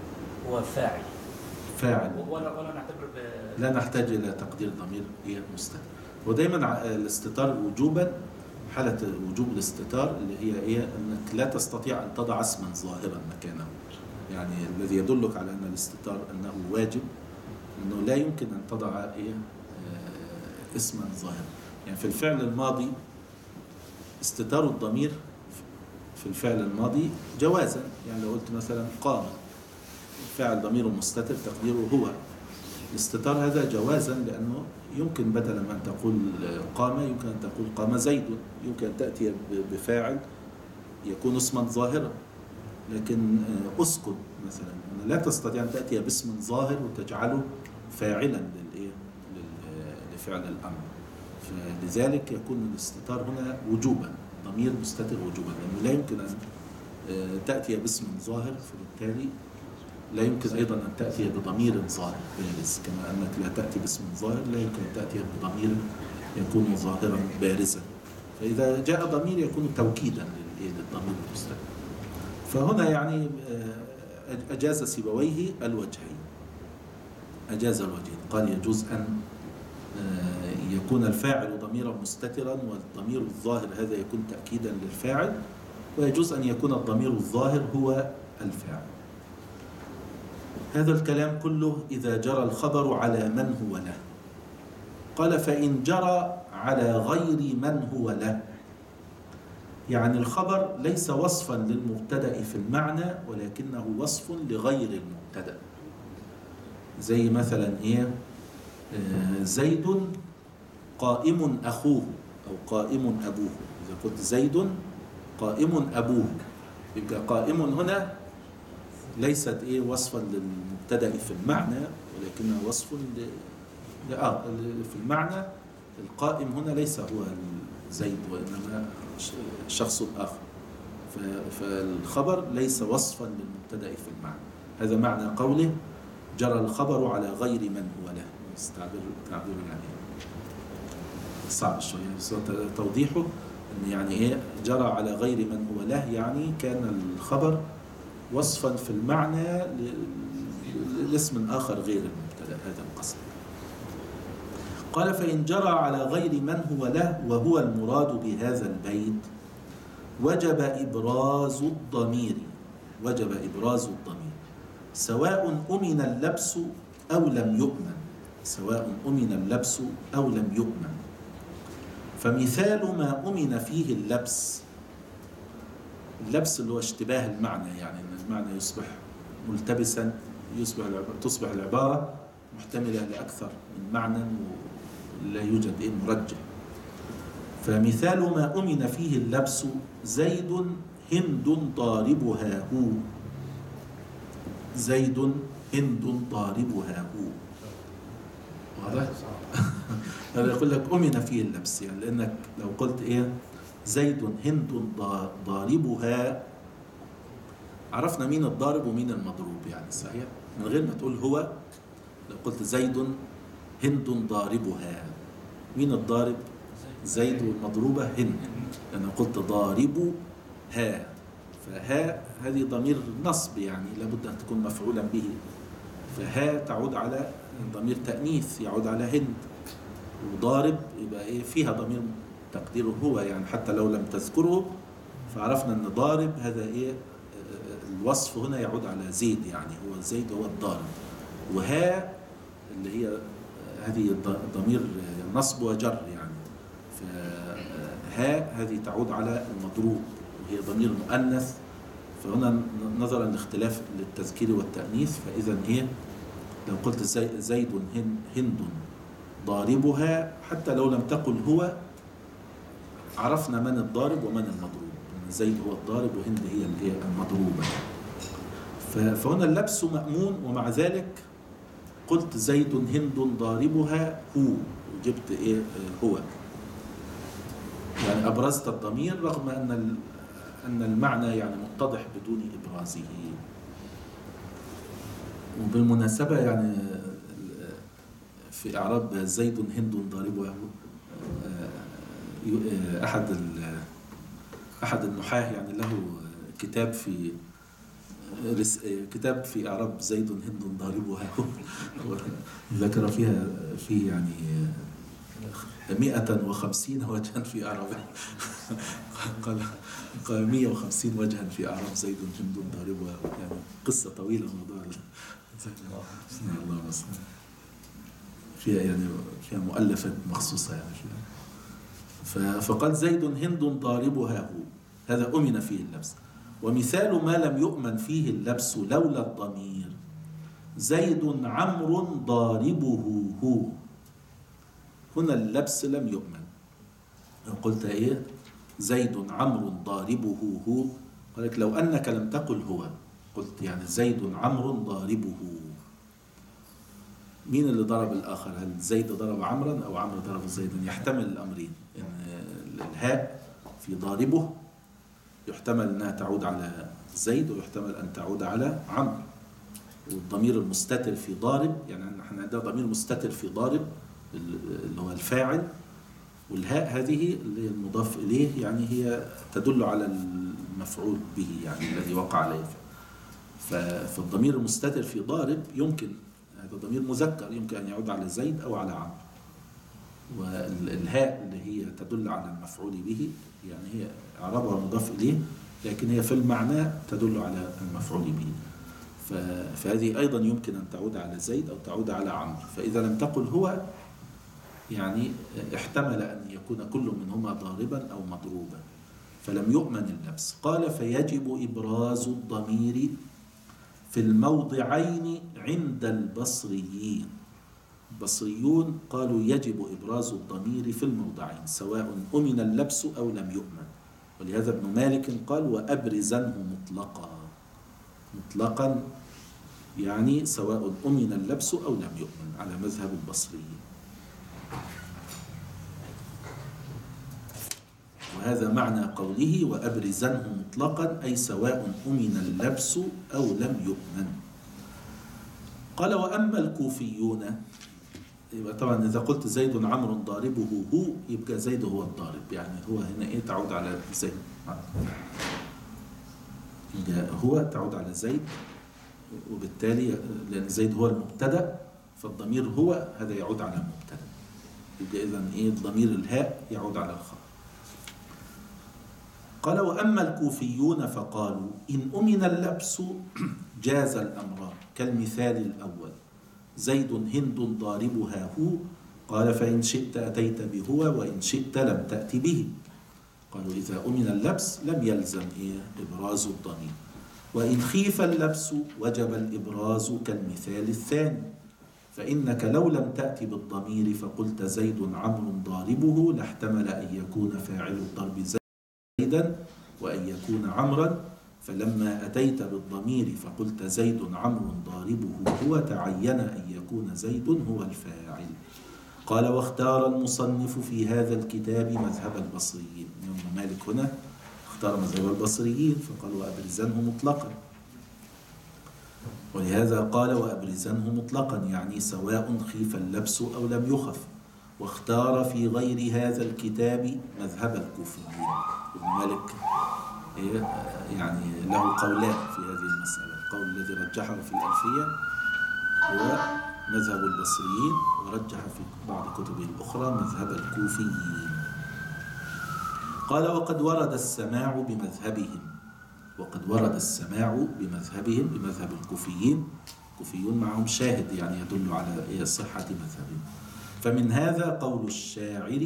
هو فاعل ولا نعتبر لا نحتاج إلى تقدير ضمير هي مستتر. ودايما الاستتار وجوبا، حالة وجوب الاستتار اللي هي إيه؟ أنك لا تستطيع أن تضع اسما ظاهرا مكانه. يعني الذي يدلك على أن الاستتار أنه واجب أنه لا يمكن أن تضع إيه؟ اسما ظاهرا. يعني في الفعل الماضي استتار الضمير في الفعل الماضي جوازا. يعني لو قلت مثلا قام، فاعل ضمير مستتر تقديره هو، الاستتار هذا جوازا، لأنه يمكن بدلا من أن تقول قام يمكن أن تقول قام زيد، يمكن أن تأتي بفاعل يكون اسما ظاهرا. لكن أسكن مثلا لا تستطيع أن تأتي باسم ظاهر وتجعله فاعلا لفعل الأمر. فلذلك يكون الاستتار هنا وجوبا، ضمير مستتر وجوبا، لأنه لا يمكن أن تأتي باسم ظاهر، فبالتالي لا يمكن أيضا أن تأتي بضمير ظاهر بارز، كما أنك لا تأتي باسم ظاهر لا يمكن أن تأتي بضمير يكون ظاهرا بارزا. فإذا جاء ضمير يكون توكيدا للضمير المستتر. فهنا يعني أجاز سيبويه الوجهين، أجاز الوجهين، قال يجوز أن يكون الفاعل ضميرا مستترا والضمير الظاهر هذا يكون تأكيدا للفاعل، ويجوز أن يكون الضمير الظاهر هو الفاعل. هذا الكلام كله إذا جرى الخبر على من هو له. قال فإن جرى على غير من هو له، يعني الخبر ليس وصفا للمبتدأ في المعنى ولكنه وصف لغير المبتدأ. زي مثلا إيه؟ زيد قائم أخوه أو قائم أبوه. إذا قلت زيد قائم أبوه، يبقى قائم هنا ليست إيه وصفا للمبتدأ في المعنى ولكنها وصف في المعنى. القائم هنا ليس هو زيد وإنما شخص آخر، فالخبر ليس وصفا للمبتدأ في المعنى. هذا معنى قوله جرى الخبر على غير من هو له. تعبير يعني صعب شوية، بس توضيحه أن يعني إيه جرى على غير من هو له، يعني كان الخبر وصفا في المعنى لاسم آخر غير المبتدأ. هذا القصد. قال فإن جرى على غير من هو له وهو المراد بهذا البيت وجب إبراز الضمير، سواء أمن اللبس أو لم يؤمن، فمثال ما أمن فيه اللبس اللي هو اشتباه المعنى، يعني أن المعنى يصبح ملتبسا، تصبح العبارة محتملة لأكثر من معنى ولا يوجد مرجح. فمثال ما أمن فيه اللبس زيد هند ضاربها هو، واضح؟ هذا يقول لك أمن فيه اللبس، يعني لأنك لو قلت إيه زيد هند ضاربها، عرفنا مين الضارب ومين المضروب، يعني صحيح من غير ما تقول هو. لو قلت زيد هند ضاربها، مين الضارب؟ زيد، والمضروبة هند، لأن قلت ضاربها، فها هذه ضمير نصب، يعني لابد أن تكون مفعولا به، فها تعود على ضمير تأنيث يعود على هند، وضارب يبقى إيه فيها ضمير تقديره هو، يعني حتى لو لم تذكره فعرفنا أن ضارب هذا إيه الوصف هنا يعود على زيد، يعني هو زيد هو الضارب. وها اللي هي هذه ضمير نصب وجر، يعني فها هذه تعود على المضروب وهي ضمير مؤنث، فهنا نظرا لاختلاف للتذكير والتأنيث، فإذا هي لو قلت زيد هند ضاربها حتى لو لم تقل هو عرفنا من الضارب ومن المضروب، زيد هو الضارب وهند هي المضروبة. فهنا اللبس مأمون، ومع ذلك قلت زيد هند ضاربها هو، وجبت إيه هو، يعني أبرزت الضمير رغم أن المعنى يعني متضح بدون إبرازه. وبالمناسبة يعني في إعراب زيد هند ضاربها أحد النحاة يعني له كتاب كتاب في إعراب زيد هند ضاربها ذكر فيها في يعني 150 وجها في إعرابها. قال 150 وجها في إعراب زيد هند ضاربها، يعني قصة طويلة موضوع الله مصر. فيها يعني فيها مؤلفات مخصوصة يعني فيها. فقال زيد هند ضاربها هو، هذا أمن فيه اللبس. ومثال ما لم يؤمن فيه اللبس لولا الضمير زيد عمرو ضاربه هو، هنا اللبس لم يؤمن. قلت إيه؟ زيد عمرو ضاربه هو، قال لك لو أنك لم تقل هو، قلت يعني زيد عمرو ضاربه، مين اللي ضرب الآخر؟ هل زيد ضرب عمرا أو عمرو ضرب زيدا؟ يحتمل الأمرين، إن الهاء في ضاربه يحتمل أنها تعود على زيد ويحتمل أن تعود على عمرو، والضمير المستتر في ضارب، يعني نحن عندنا ضمير مستتر في ضارب اللي هو الفاعل، والهاء هذه اللي المضاف إليه يعني هي تدل على المفعول به يعني الذي وقع عليه. فالضمير المستتر في ضارب يمكن هذا ضمير مذكر يمكن أن يعود على زيد أو على عمرو، والهاء اللي هي تدل على المفعول به يعني هي إعرابها مضاف إليه لكن هي في المعنى تدل على المفعول به، فهذه أيضا يمكن أن تعود على زيد أو تعود على عمرو. فإذا لم تقل هو يعني احتمل أن يكون كل منهما ضاربا أو مضروبا، فلم يؤمن اللبس. قال فيجب إبراز الضمير في الموضعين عند البصريين. البصريون قالوا يجب إبراز الضمير في الموضعين سواء أمن اللبس أو لم يؤمن، ولهذا ابن مالك قال وأبرزنه مطلقا، مطلقا يعني سواء أمن اللبس أو لم يؤمن على مذهب البصريين. وهذا معنى قوله وأبرزنه مطلقا أي سواء أمن اللبس أو لم يؤمن. قال وأما الكوفيون، يبقى طبعا إذا قلت زيد عمرو ضاربه هو يبقى زيد هو الضارب، يعني هو هنا إيه تعود على زيد، هو تعود على زيد، وبالتالي لأن زيد هو المبتدأ فالضمير هو هذا يعود على المبتدأ، يبقى إذن إيه ضمير الهاء يعود على الخبر. قال وأما الكوفيون فقالوا إن أمن اللبس جاز الأمران كالمثال الأول زيد هند ضاربها هو، قال فإن شئت أتيت بهو وإن شئت لم تأت به. قالوا إذا أمن اللبس لم يلزم إبراز الضمير، وإن خيف اللبس وجب الإبراز كالمثال الثاني، فإنك لو لم تأت بالضمير فقلت زيد عمرو ضاربه لاحتمل أن يكون فاعل الضرب زيدا وأن يكون عمرا، فلما أتيت بالضمير فقلت زيد عمرو ضاربه هو تعين أن يكون زيد هو الفاعل. قال واختار المصنف في هذا الكتاب مذهب البصريين، ابن مالك هنا اختار مذهب البصريين فقال وأبرزنه مطلقا، ولهذا قال وأبرزنه مطلقا يعني سواء خيف اللبس أو لم يخف. واختار في غير هذا الكتاب مذهب الكوفيين. ابن مالك يعني له قولان في هذه المسألة، القول الذي رجحه في الألفية هو مذهب البصريين، ورجح في بعض كتبه الأخرى مذهب الكوفيين. قال وقد ورد السماع بمذهبهم، وقد ورد السماع بمذهبهم بمذهب الكوفيين، الكوفيون معهم شاهد يعني يدل على صحة مذهبهم. فمن هذا قول الشاعر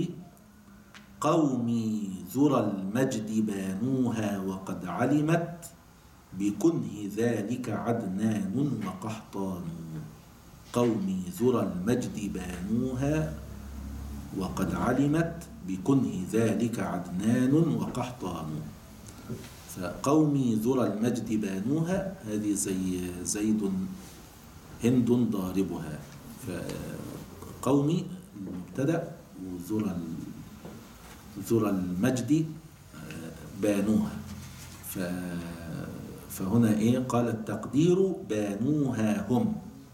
قومي ذرى المجد بانوها وقد علمت بكنه ذلك عدنان وقحطان. قومي ذرى المجد بانوها وقد علمت بكنه ذلك عدنان وقحطان. فقومي ذرى المجد بانوها هذه زي زيد هند ضاربها، فقومي المبتدأ ذرى المجد بانوها، فهنا قال التقدير بانوها هم،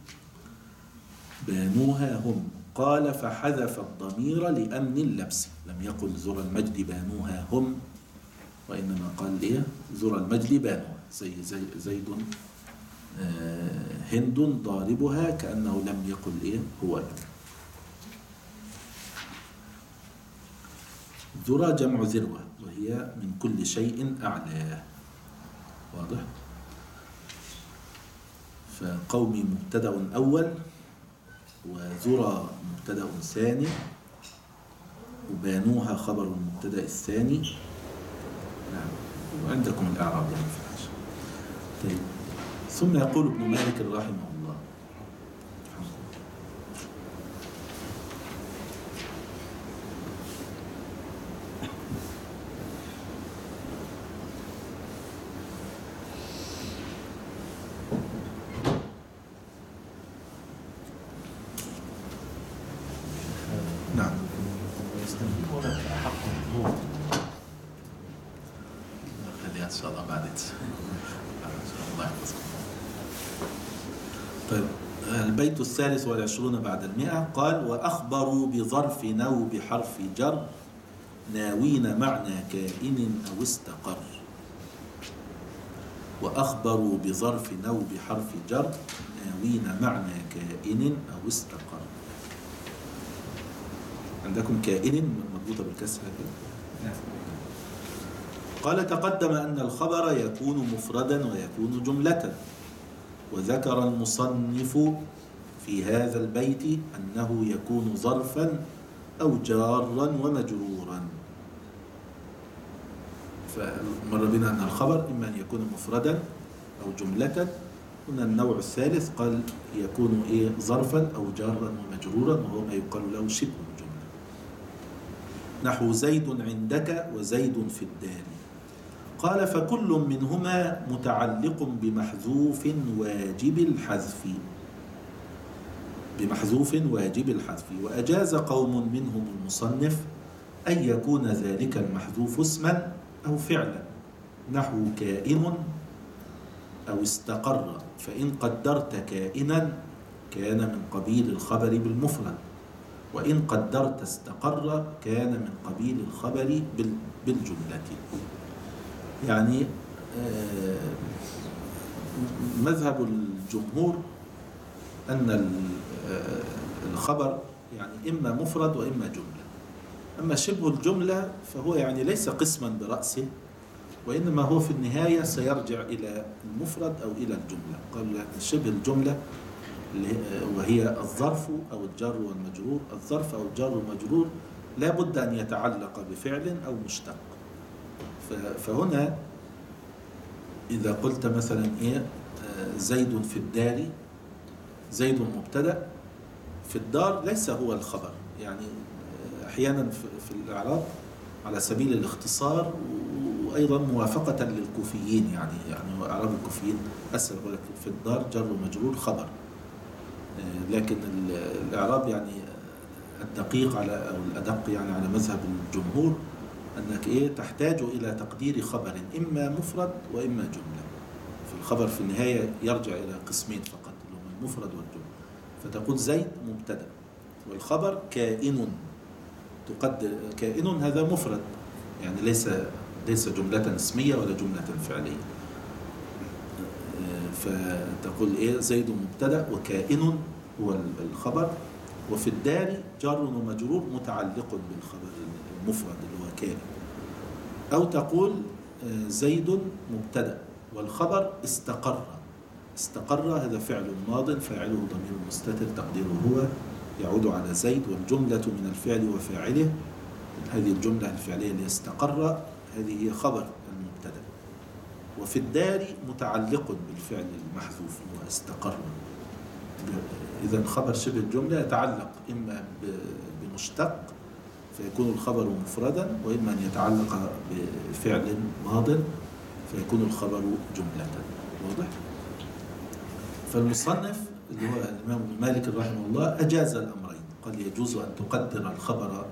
بانوها هم. قال فحذف الضمير لأمن اللبس، لم يقل ذرى المجد بانوها هم، وإنما قال ذرى المجد بانوها، زي زيد هند ضاربها، كأنه لم يقل إيه هو. ذرى جمع ذروة، وهي من كل شيء أعلى. واضح؟ فقومي مبتدأ أول، وذرى مبتدأ ثاني، وبانوها خبر المبتدأ الثاني. نعم، وعندكم الإعراب يعني في الحاشية. طيب، ثم يقول ابن مالك رحمه الله: نعم، يستنبطون حق الظهور. خليها إن شاء الله بعد الله يحفظكم. طيب، البيت 23 بعد 100 قال: وأخبروا بظرف نو بحرف جر ناوين معنى كائن أو استقر. وأخبروا بظرف نو بحرف جر ناوين معنى كائن أو استقر. عندكم كائن مربوطة بالكسر كده. قال: تقدم أن الخبر يكون مفردا ويكون جملة، وذكر المصنف في هذا البيت أنه يكون ظرفا أو جارا ومجرورا. فمر بنا أن الخبر إما أن يكون مفردا أو جملة. هنا النوع الثالث قال يكون ظرفا أو جارا ومجرورا، وهو ما يقال له شبه الجملة. نحو زيد عندك وزيد في الدار. قال: فكل منهما متعلق بمحذوف واجب الحذف. وأجاز قوم منهم المصنف أن يكون ذلك المحذوف اسما أو فعلا، نحو كائن أو استقر، فإن قدرت كائنا كان من قبيل الخبر بالمفرد، وإن قدرت استقر كان من قبيل الخبر بالجملة. يعني مذهب الجمهور أن الخبر يعني إما مفرد وإما جملة. أما شبه الجملة فهو يعني ليس قسما برأسه، وإنما هو في النهاية سيرجع إلى المفرد أو إلى الجملة. قال شبه الجملة وهي الظرف أو الجر والمجرور. الظرف أو الجر والمجرور لا بد أن يتعلق بفعل أو مشتق. فهنا إذا قلت مثلا زيد في الدار، زيد مبتدأ، في الدار ليس هو الخبر. يعني أحيانا في الإعراب على سبيل الاختصار، وأيضا موافقة للكوفيين، يعني إعراب الكوفيين أسهل، ولكن في الدار جر ومجرور خبر. لكن الإعراب يعني الدقيق أو الأدق يعني على مذهب الجمهور أنك تحتاج إلى تقدير خبر إما مفرد وإما جملة. فالخبر في النهاية يرجع إلى قسمين فقط، اللي هم المفرد والجملة. فتقول زيد مبتدأ، والخبر كائن. تقدر كائن هذا مفرد، يعني ليس جملة اسمية ولا جملة فعلية. فتقول زيد مبتدأ وكائن هو الخبر، وفي الدار جار ومجرور متعلق بالخبر المفرد اللي هو كائن. أو تقول زيد مبتدأ والخبر استقر. استقر هذا فعل ماض فاعله ضمير مستتر تقديره هو، يعود على زيد، والجملة من الفعل وفاعله. هذه الجملة الفعلية اللي استقر هذه هي خبر المبتدأ. وفي الدار متعلق بالفعل المحذوف هو استقر. إذا خبر شبه الجملة يتعلق إما بمشتق فيكون الخبر مفردا، وإما أن يتعلق بفعل ماض فيكون الخبر جملة. واضح؟ فالمصنف اللي هو الإمام ابن مالك رحمه الله أجاز الأمرين. قال يجوز أن تقدر الخبر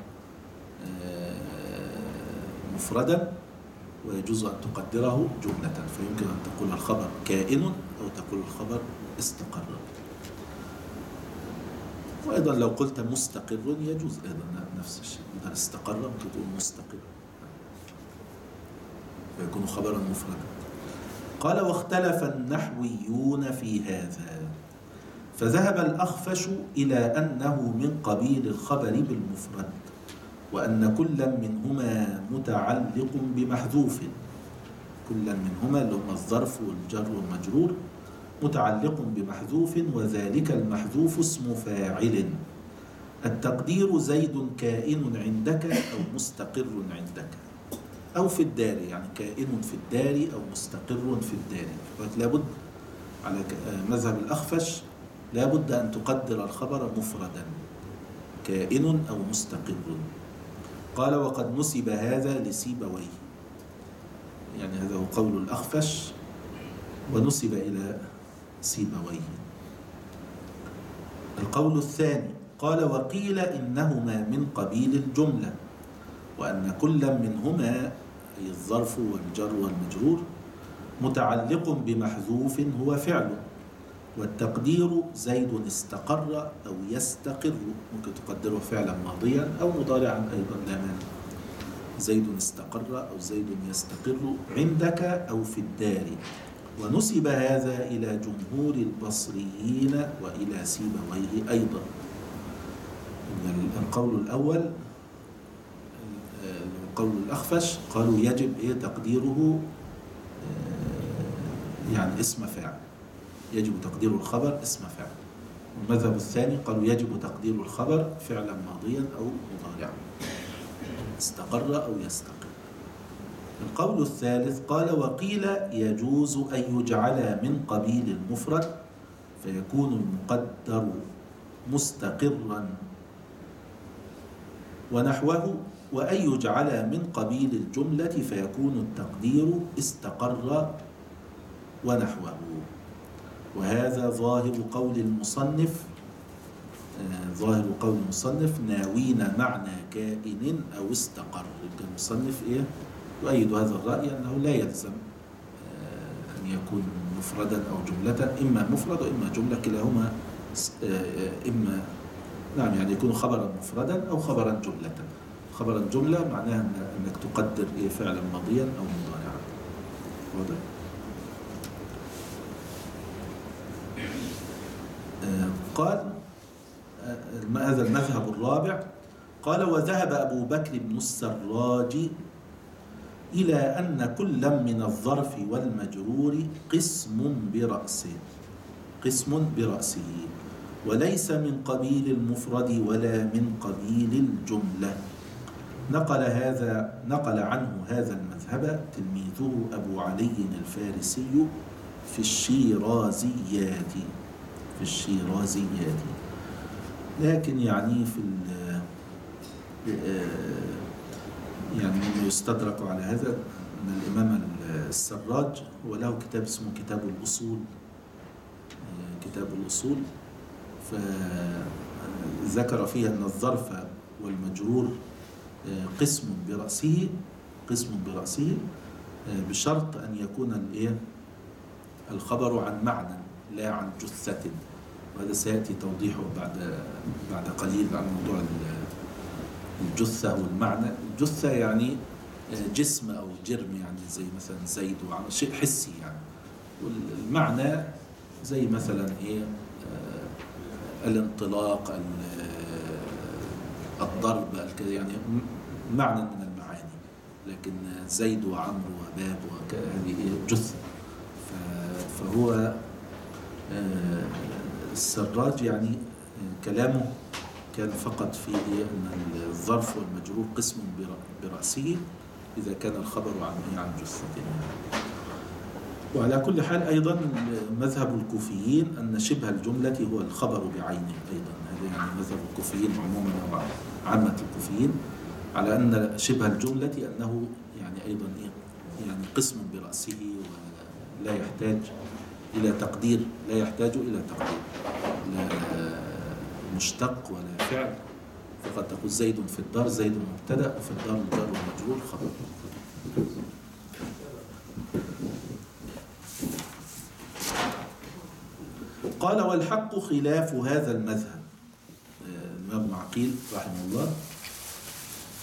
مفردا، ويجوز أن تقدره جملة، فيمكن أن تقول الخبر كائن أو تقول الخبر استقر. وأيضا لو قلت مستقر يجوز أيضا نفس الشيء، إذا استقر تقول مستقر فيكون خبرا مفردا. قال واختلف النحويون في هذا، فذهب الأخفش إلى أنه من قبيل الخبر بالمفرد، وأن كلا منهما متعلق بمحذوف، كلا منهما اللي هما الظرف والجر والمجرور متعلق بمحذوف، وذلك المحذوف اسم فاعل، التقدير زيد كائن عندك أو مستقر عندك أو في الدار، يعني كائن في الدار أو مستقر في الدار. لابد على مذهب الأخفش لابد أن تقدر الخبر مفردا، كائن أو مستقر. قال وقد نسب هذا لسيبويه، يعني هذا هو قول الأخفش ونسب إلى سيبويه. القول الثاني قال وقيل إنهما من قبيل الجملة، وأن كل منهما أي الظرف والجر والمجرور متعلق بمحذوف هو فعل، والتقدير زيد استقر أو يستقر، ممكن تقدره فعلا ماضيا أو مضارعا أيضا لا مانع، زيد استقر أو زيد يستقر عندك أو في الدار. ونسب هذا إلى جمهور البصريين وإلى سيبويه أيضا. القول الأول قول الأخفش قالوا يجب تقديره يعني اسم فاعل، يجب تقدير الخبر اسم فاعل. والمذهب الثاني قالوا يجب تقدير الخبر فعلا ماضيا أو مضارعا، استقر أو يستقر. القول الثالث قال وقيل يجوز أن يجعل من قبيل المفرد فيكون المقدر مستقرا ونحوه، وأن يجعل من قبيل الجملة فيكون التقدير استقر ونحوه. وهذا ظاهر قول المصنف، ناوين معنى كائن أو استقر. المصنف يؤيد هذا الرأي أنه لا يلزم أن يكون مفردا أو جملة، إما مفرد وإما جملة، كلاهما إما يعني يكون خبرا مفردا أو خبرا جملة. خبرا جملة معناها أنك تقدر فعلا ماضيا أو مضارعا. واضح؟ قال هذا المذهب الرابع قال وذهب أبو بكر بن السراج إلى أن كل من الظرف والمجرور قسم برأسه وليس من قبيل المفرد ولا من قبيل الجملة. نقل عنه هذا المذهب تلميذه أبو علي الفارسي في الشيرازيات. لكن يعني يعني يستدرك على هذا أن الإمام السراج هو له كتاب اسمه كتاب الأصول، فذكر فيه أن الظرف والمجرور قسم برأسه بشرط أن يكون الخبر عن معنى لا عن جثة، وهذا سيأتي توضيحه بعد قليل عن موضوع الجثة والمعنى. الجثة يعني جسم أو جرم، يعني زي مثلا زيد وعمر، شيء حسي يعني. والمعنى زي مثلا الانطلاق، الضرب، يعني معنى من المعاني. لكن زيد وعمر وباب هذه جثة. فهو السراج يعني كلامه كان فقط فيه أن الظرف والمجرور قسم برأسه إذا كان الخبر عن جثة. وعلى كل حال أيضا مذهب الكوفيين أن شبه الجملة هو الخبر بعينه أيضا. هذا يعني مذهب الكوفيين عموما وعامة الكوفيين على أن شبه الجملة أنه يعني أيضا يعني قسم برأسه ولا يحتاج إلى تقدير، لا لا مشتق ولا فعل. فقد تقول زيد في الدار، زيد مبتدأ، وفي الدار الجار والمجرور خبر. قال والحق خلاف هذا المذهب. الإمام ابن عقيل رحمه الله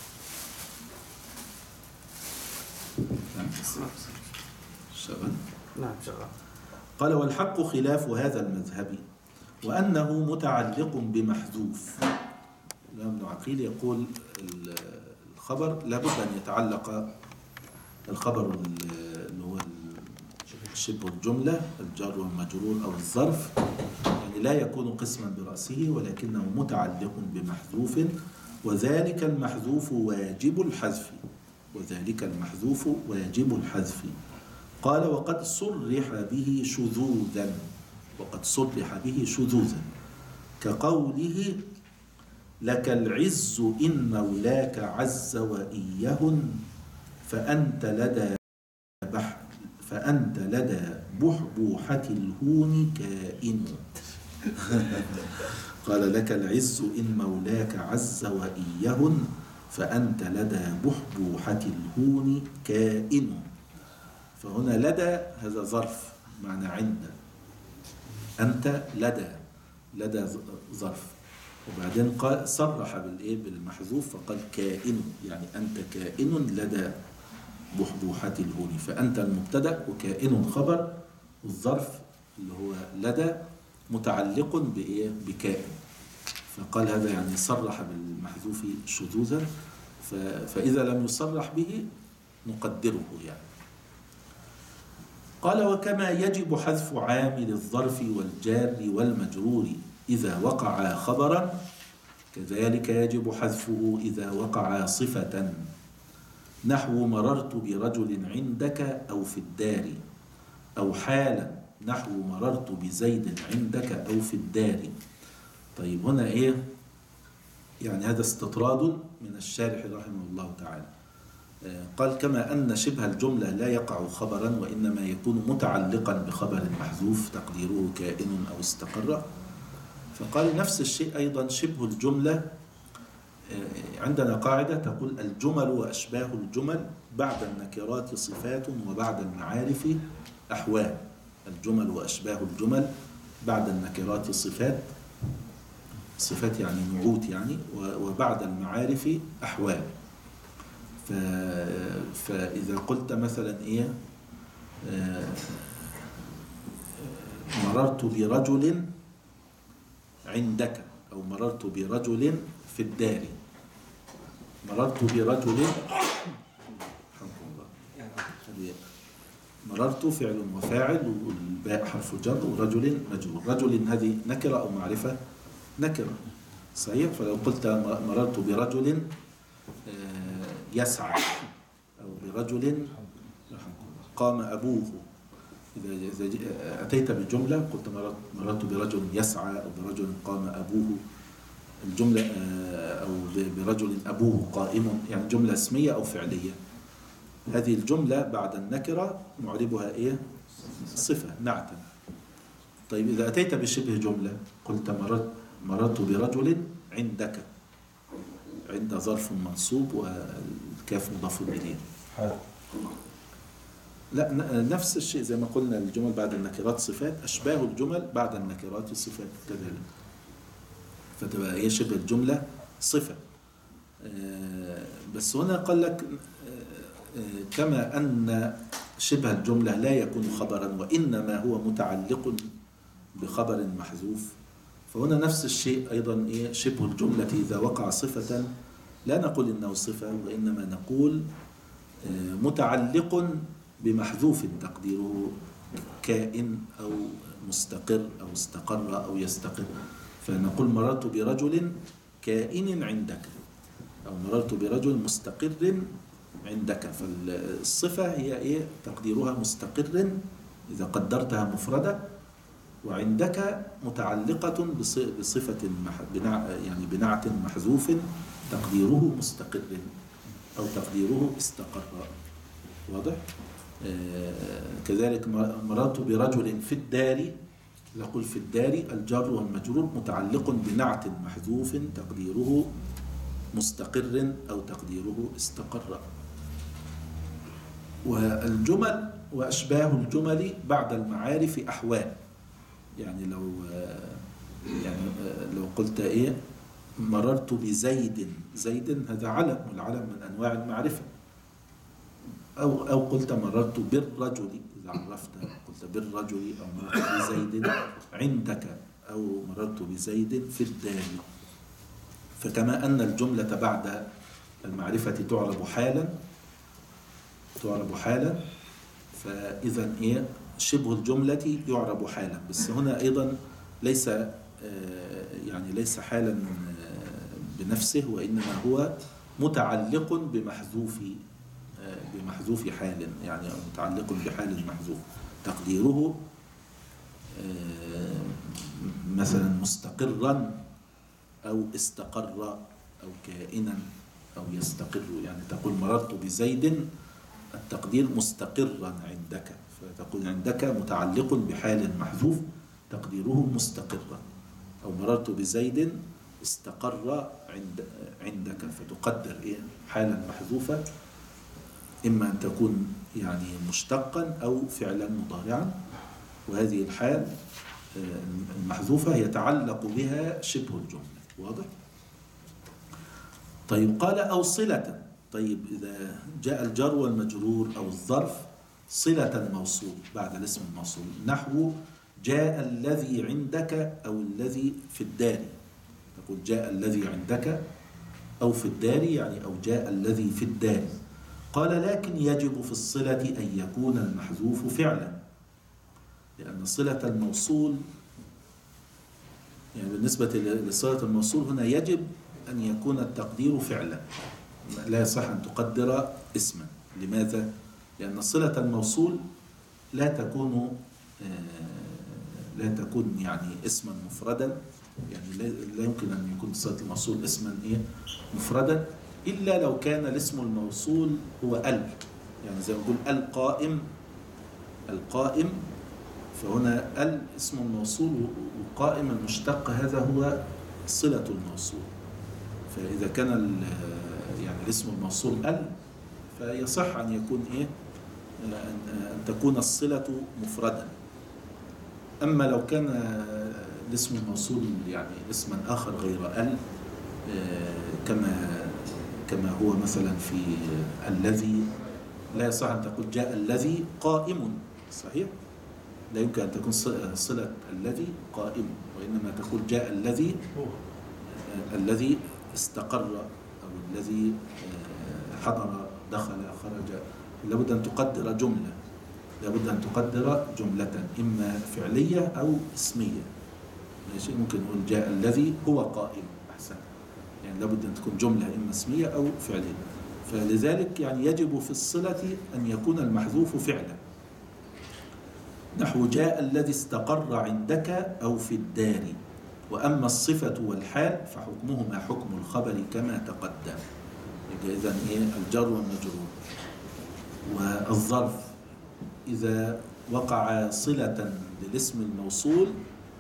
شبه نعم شغال. قال والحق خلاف هذا المذهب وأنه متعلق بمحذوف. الإمام ابن عقيل يقول الخبر لابد أن يتعلق الخبر اللي هو شبه الجملة الجار والمجرور أو الظرف، يعني لا يكون قسما برأسه ولكنه متعلق بمحذوف، وذلك المحذوف واجب الحذف، وذلك المحذوف واجب الحذف. قال وقد صرح به شذوذا، وقد صرح به شذوذا كقوله لك العز إن مولاك عز وإيهن فأنت لدى بحبوحة الهون كائن. قال لك العز إن مولاك عز وإيهن فأنت لدى بحبوحة الهون كائن. فهنا لدى هذا ظرف معنى عند، أنت لدى ظرف، وبعدين قال صرح بالمحذوف فقال كائن، يعني أنت كائن لدى بحبوحة الهون، فأنت المبتدأ وكائن خبر، والظرف اللي هو لدى متعلق بكائن، فقال هذا يعني صرح بالمحذوف شذوذا، فإذا لم يصرح به نقدره يعني. قال وكما يجب حذف عامل الظرف والجار والمجرور إذا وقع خبرا كذلك يجب حذفه إذا وقع صفة، نحو مررت برجل عندك أو في الدار، أو حالا نحو مررت بزيد عندك أو في الدار. طيب هنا يعني هذا استطراد من الشارح رحمه الله تعالى. قال كما أن شبه الجملة لا يقع خبرا وإنما يكون متعلقا بخبر محذوف تقديره كائن أو استقر، فقال نفس الشيء أيضا شبه الجملة. عندنا قاعدة تقول الجمل وأشباه الجمل بعد النكرات صفات وبعد المعارف أحوال. الجمل وأشباه الجمل بعد النكرات صفات يعني نعوت يعني، وبعد المعارف أحوال. فإذا قلت مثلا مررت برجل عندك أو مررت برجل في الدار، مررت برجل مررت فعل وفاعل والباء حرف جر ورجل مجرور. رجل هذه نكرة أو معرفة؟ نكرة صحيح. فلو قلت مررت برجل يسعى أو برجل قام أبوه، إذا أتيت بالجملة قلت مررت برجل يسعى أو برجل قام أبوه، الجملة أو برجل أبوه قائم، يعني جملة اسمية أو فعلية. هذه الجملة بعد النكرة معربها صفة نعتا. طيب إذا أتيت بشبه جملة قلت مررت برجل عندك، عند ظرف منصوب والكاف مضاف إليه. لا نفس الشيء زي ما قلنا الجمل بعد النكرات صفات، أشباه الجمل بعد النكرات صفات كذلك، فتبقى شبه الجملة صفة. بس هنا قال لك كما أن شبه الجملة لا يكون خبرا وإنما هو متعلق بخبر محذوف، فهنا نفس الشيء أيضا شبه الجملة إذا وقع صفة لا نقول إنه صفة، وإنما نقول متعلق بمحذوف تقديره كائن أو مستقر أو استقر أو يستقر. فنقول مررت برجل كائن عندك أو مررت برجل مستقر عندك، فالصفة هي تقديرها مستقر إذا قدرتها مفردة، وعندك متعلقة بصفة يعني بنعت محذوف تقديره مستقر أو تقديره استقر. واضح؟ كذلك مررت برجل في الدار، نقول في الدار الجار والمجرور متعلق بنعت محذوف تقديره مستقر أو تقديره استقر. والجمل وأشباه الجمل بعد المعارف أحوال، يعني لو قلت مررت بزيد، زيد هذا علم، والعلم من أنواع المعرفة. أو قلت مررت بالرجل، إذا عرفت قلت بالرجل أو مررت بزيد عندك أو مررت بزيد في الدار. فكما أن الجملة بعد المعرفة تعرب حالا فإذا شبه الجملة يعرب حالا، بس هنا أيضا ليس ليس حالا بنفسه، وإنما هو متعلق بمحذوف حال، يعني متعلق بحال محذوف تقديره مثلا مستقرا أو استقر أو كائنا أو يستقر. يعني تقول مررت بزيد التقدير مستقرا عندك، فتقول عندك متعلق بحال محذوف تقديره مستقرا، أو مررت بزيد استقر عندك فتقدر حالا محذوفة، إما أن تكون يعني مشتقا أو فعلا مضارعا، وهذه الحال المحذوفة يتعلق بها شبه الجملة. واضح؟ طيب قال أو صلة. طيب إذا جاء الجر والمجرور أو الظرف صلة الموصول بعد الاسم الموصول، نحو جاء الذي عندك أو الذي في الدار. تقول جاء الذي عندك أو في الدار، يعني أو جاء الذي في الدار. قال لكن يجب في الصلة أن يكون المحذوف فعلا، لأن صلة الموصول يعني بالنسبة لصلة الموصول هنا يجب أن يكون التقدير فعلا، لا يصح أن تقدر اسما. لماذا؟ لأن صلة الموصول لا تكون يعني اسما مفردا، يعني لا يمكن أن يكون صلة الموصول اسما مفردا إلا لو كان الاسم الموصول هو ال، يعني زي ما نقول القائم، فهنا ال اسم الموصول والقائم المشتق هذا هو صلة الموصول. فإذا كان يعني الاسم الموصول ال فيصح أن يكون أن تكون الصلة مفردا. أما لو كان الاسم الموصول يعني اسما آخر غير ال، كما هو مثلا في الذي، لا يصح أن تقول جاء الذي قائم، صحيح؟ لا يمكن أن تكون صلة الذي قائم، وإنما تقول جاء الذي استقر أو الذي حضر دخل خرج. لابد أن تقدر جملة، لابد أن تقدر جملة إما فعلية أو اسمية. ماشي، ممكن نقول جاء الذي هو قائم أحسن، يعني لابد أن تكون جملة إما اسمية أو فعلية. فلذلك يعني يجب في الصلة أن يكون المحذوف فعلا، نحو جاء الذي استقر عندك أو في الدار. وأما الصفة والحال فحكمهما حكم الخبر كما تقدم. إذن الجر والمجرور والظرف إذا وقع صلة للاسم الموصول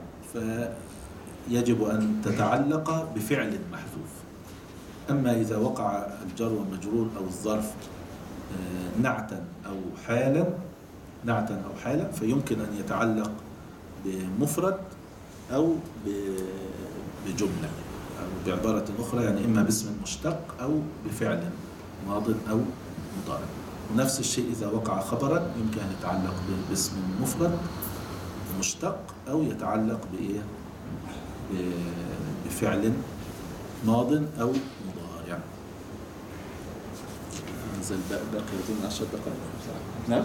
فيجب أن تتعلق بفعل محذوف. أما إذا وقع الجر والمجرور أو الظرف نعتا أو حالا فيمكن أن يتعلق بمفرد أو بجملة، أو بعبارة أخرى يعني إما باسم مشتق أو بفعل ماض أو مضارع. ونفس الشيء إذا وقع خبرا يمكن أن يتعلق باسم مفرد مشتق أو يتعلق بفعل ماض أو مضارع. نزل باقي 10 دقائق. نعم.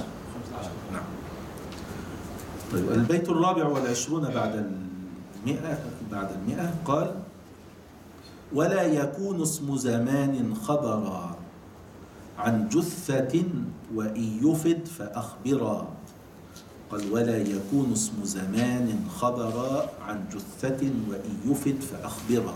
طيب البيت 24 بعد المئة قال ولا يكون اسم زمان خبرا عن جثة وإن يفد فأخبرا. قال ولا يكون اسم زمان خبرا عن جثة وإن يفد فأخبرا.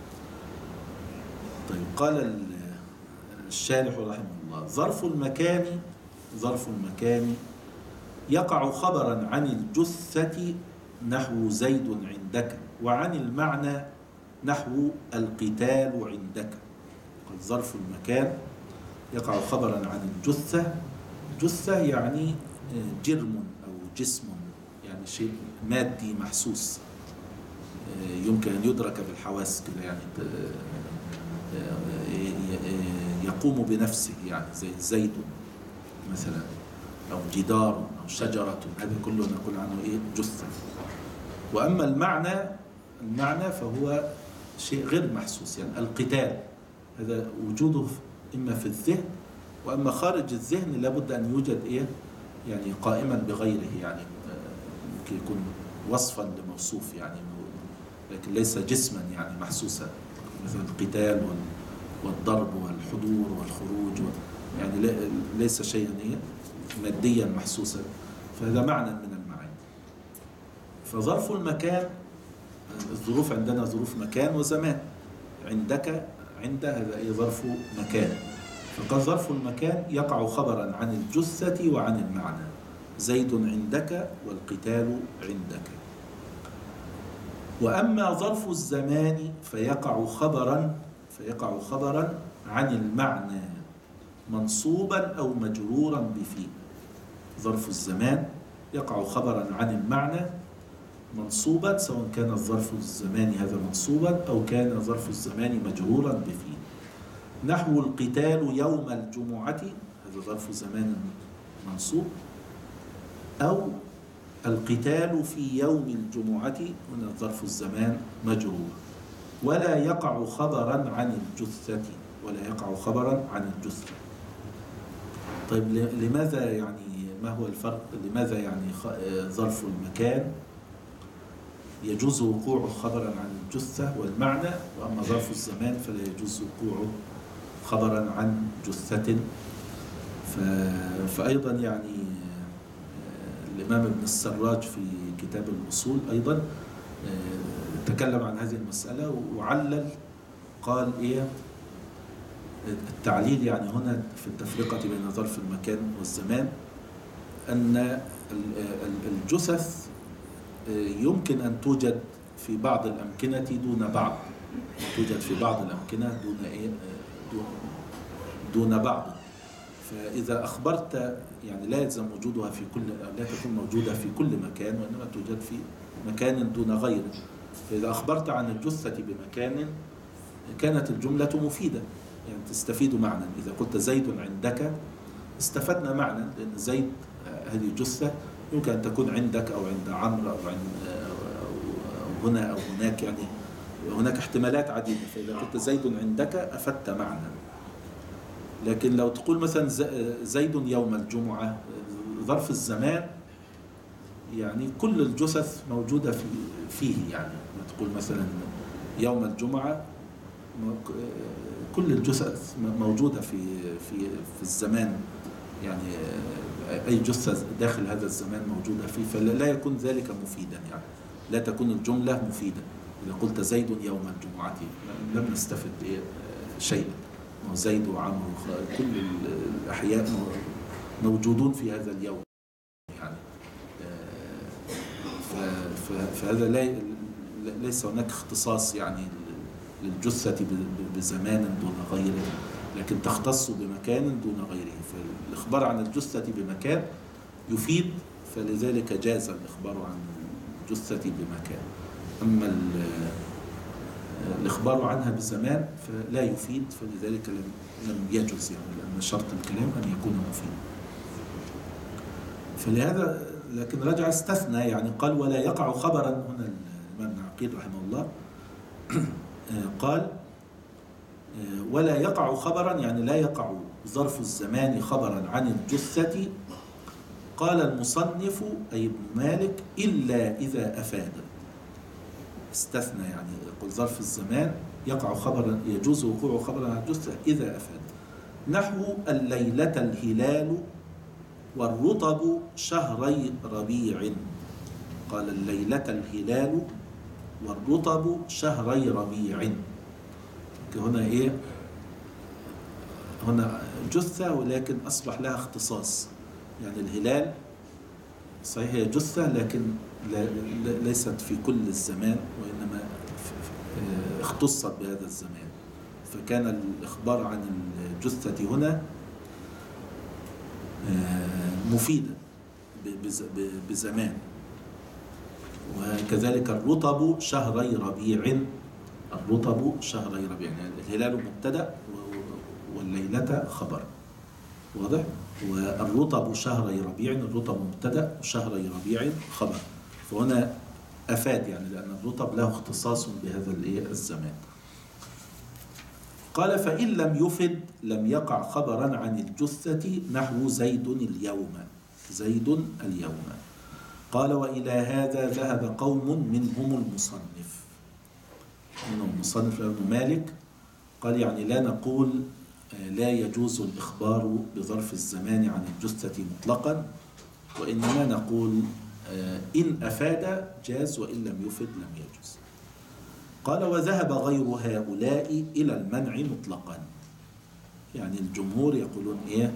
طيب قال الشارح رحمه الله ظرف المكان يقع خبرا عن الجثة نحو زيد عندك، وعن المعنى نحو القتال عندك. قال ظرف المكان يقع خبرا عن جثة يعني جرم أو جسم، يعني شيء مادي محسوس يمكن أن يدرك بالحواس كده، يعني يقوم بنفسه، يعني زي زيد مثلا. أو جدار أو شجرة، هذا كله نقول عنه إيه؟ جثة. وأما المعنى فهو شيء غير محسوس، يعني القتال هذا وجوده إما في الذهن، وأما خارج الذهن لابد أن يوجد إيه؟ يعني قائما بغيره، يعني ممكن يكون وصفا لموصوف يعني، لكن ليس جسما يعني محسوسا، مثل القتال والضرب والحضور والخروج يعني ليس شيئا ماديا محسوسا، فهذا معنى من المعاني. فظرف المكان، الظروف عندنا ظروف مكان وزمان. عند هذا أي ظرف مكان، فقد ظرف المكان يقع خبرا عن الجثة وعن المعنى، زيد عندك والقتال عندك. وأما ظرف الزمان فيقع خبرا عن المعنى منصوبا أو مجرورا بفي. ظرف الزمان يقع خبرا عن المعنى منصوبا، سواء كان الظرف الزماني هذا منصوبا أو كان ظرف الزمان مجرورا بفي. نحو القتال يوم الجمعة، هذا ظرف زمان منصوب، أو القتال في يوم الجمعة، هنا ظرف الزمان مجرور. ولا يقع خبرا عن الجثة. طيب لماذا يعني، ما هو الفرق؟ لماذا يعني ظرف المكان يجوز وقوعه خبرا عن الجثة والمعنى، وأما ظرف الزمان فلا يجوز وقوعه خبرا عن جثة؟ فأيضا يعني الإمام ابن السراج في كتاب الأصول أيضا تكلم عن هذه المسألة وعلل، قال إيه التعليل يعني هنا في التفرقة بين ظرف المكان والزمان، أن الجثث يمكن أن توجد في بعض الأمكنة دون بعض، توجد في بعض الأمكنة دون بعض. فإذا أخبرت يعني لا يلزم وجودها في كل، لا تكون موجودة في كل مكان، وإنما توجد في مكان دون غيره. فإذا أخبرت عن الجثة بمكان كانت الجملة مفيدة، يعني تستفيد معنى. إذا قلت زيد عندك استفدنا معنى، لأن زيد هذه جثة يمكن أن تكون عندك أو عند عمرو أو هنا أو هناك، يعني هناك احتمالات عديدة. فإذا قلت زيد عندك أفدت معنى. لكن لو تقول مثلا زيد يوم الجمعة، ظرف الزمان يعني كل الجثث موجودة فيه، يعني تقول مثلا يوم الجمعة كل الجثث موجودة في الزمان، يعني أي جثة داخل هذا الزمان موجودة فيه، فلا يكون ذلك مفيدا، يعني لا تكون الجملة مفيدة. إذا قلت زيد يوم الجمعة لم نستفد شيئا، زيد وعمرو كل الأحياء موجودون في هذا اليوم، يعني فهذا ليس هناك اختصاص يعني للجثة بزمان دون غيره، لكن تختص بمكان دون غيره. فالإخبار عن الجثة بمكان يفيد، فلذلك جاز الإخبار عن الجثة بمكان. أما الإخبار عنها بزمان فلا يفيد، فلذلك لم يجوز، يعني لأن شرط الكلام أن يكون مفيد. فلهذا لكن رجع استثنى، يعني قال ولا يقع خبرا. هنا الإمام ابن عقيل رحمه الله قال ولا يقع خبرا، يعني لا يقع ظرف الزمان خبرا عن الجثة. قال المصنف أي ابن مالك إلا إذا أفاد. استثنى، يعني يقول ظرف الزمان يقع خبرا، يجوز وقوع خبرا عن الجثة إذا أفاد. نحو الليلة الهلال والرطب شهري ربيع. قال الليلة الهلال والرطب شهري ربيع. هنا إيه؟ هنا جثة ولكن أصبح لها اختصاص، يعني الهلال صحيح هي جثة لكن ليست في كل الزمان، وإنما اختصت بهذا الزمان. فكان الإخبار عن الجثة هنا مفيدا بزمان. وكذلك الرطب شهري ربيع، الرطب شهري ربيع، يعني الهلال مبتدأ والليلة خبر. واضح؟ والرطب شهري ربيع، الرطب مبتدأ وشهري ربيع خبر، فهنا أفاد يعني لأن الرطب له اختصاص بهذا الزمان. قال فإن لم يفد لم يقع خبرا عن الجثة نحو زيد اليوم، زيد اليوم. قال وإلى هذا ذهب قوم منهم المصنف، منهم المصنف ابن مالك، قال يعني لا نقول لا يجوز الإخبار بظرف الزمان عن الجثة مطلقا، وإنما نقول إن أفاد جاز وإن لم يفد لم يجوز. قال وذهب غير هؤلاء إلى المنع مطلقا، يعني الجمهور يقولون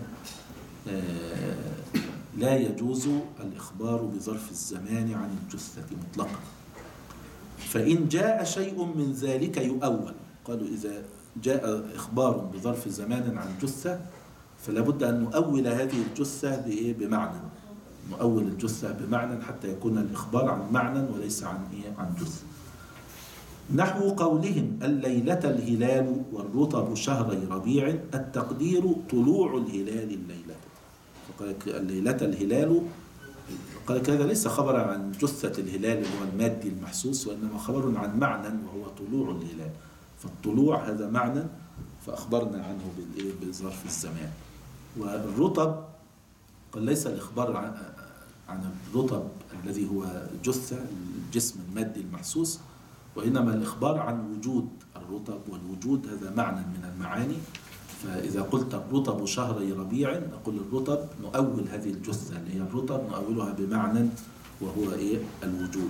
لا يجوز الإخبار بظرف الزمان عن الجثة مطلقا، فإن جاء شيء من ذلك يؤول. قالوا إذا جاء إخبار بظرف زمان عن جثة فلا بد أن نؤول هذه الجثة بمعنى، نؤول الجثة بمعنى حتى يكون الإخبار عن معنى وليس عن جثة. نحو قولهم الليلة الهلال والرطب شهري ربيع، التقدير طلوع الهلال الليلة. فقال الليلة الهلال، قال هذا ليس خبرا عن جثة الهلال اللي هو المادي المحسوس، وإنما خبر عن معنى وهو طلوع الهلال، فالطلوع هذا معنى فأخبرنا عنه بظرف الزمان. والرطب قال ليس الإخبار عن الرطب الذي هو جثة الجسم المادي المحسوس، وإنما الإخبار عن وجود الرطب، والوجود هذا معنى من المعاني. فإذا قلت الرطب شهري ربيع نقول الرطب نؤول هذه الجثة اللي هي الرطب نؤولها بمعنى وهو الوجود.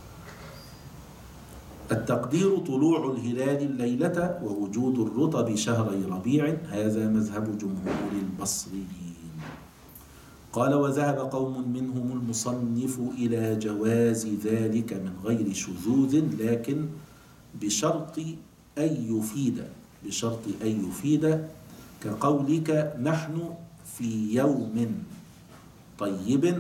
التقدير طلوع الهلال الليلة ووجود الرطب شهري ربيع، هذا مذهب جمهور البصريين. قال وذهب قوم منهم المصنف إلى جواز ذلك من غير شذوذ، لكن بشرط أن يفيد، كقولك نحن في يوم طيب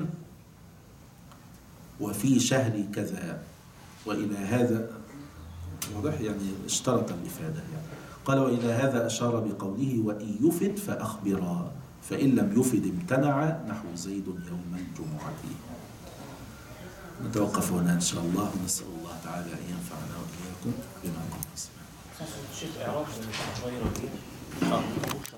وفي شهر كذا، وإلى هذا واضح يعني اشترط الإفادة يعني. قال وإلى هذا أشار بقوله وإن يفد فأخبرا، فإن لم يفد امتنع، نحو زيد يوم الجمعة. نتوقف هنا إن شاء الله، ونسأل الله تعالى أن ينفعنا وإياكم بما كنا نسمع.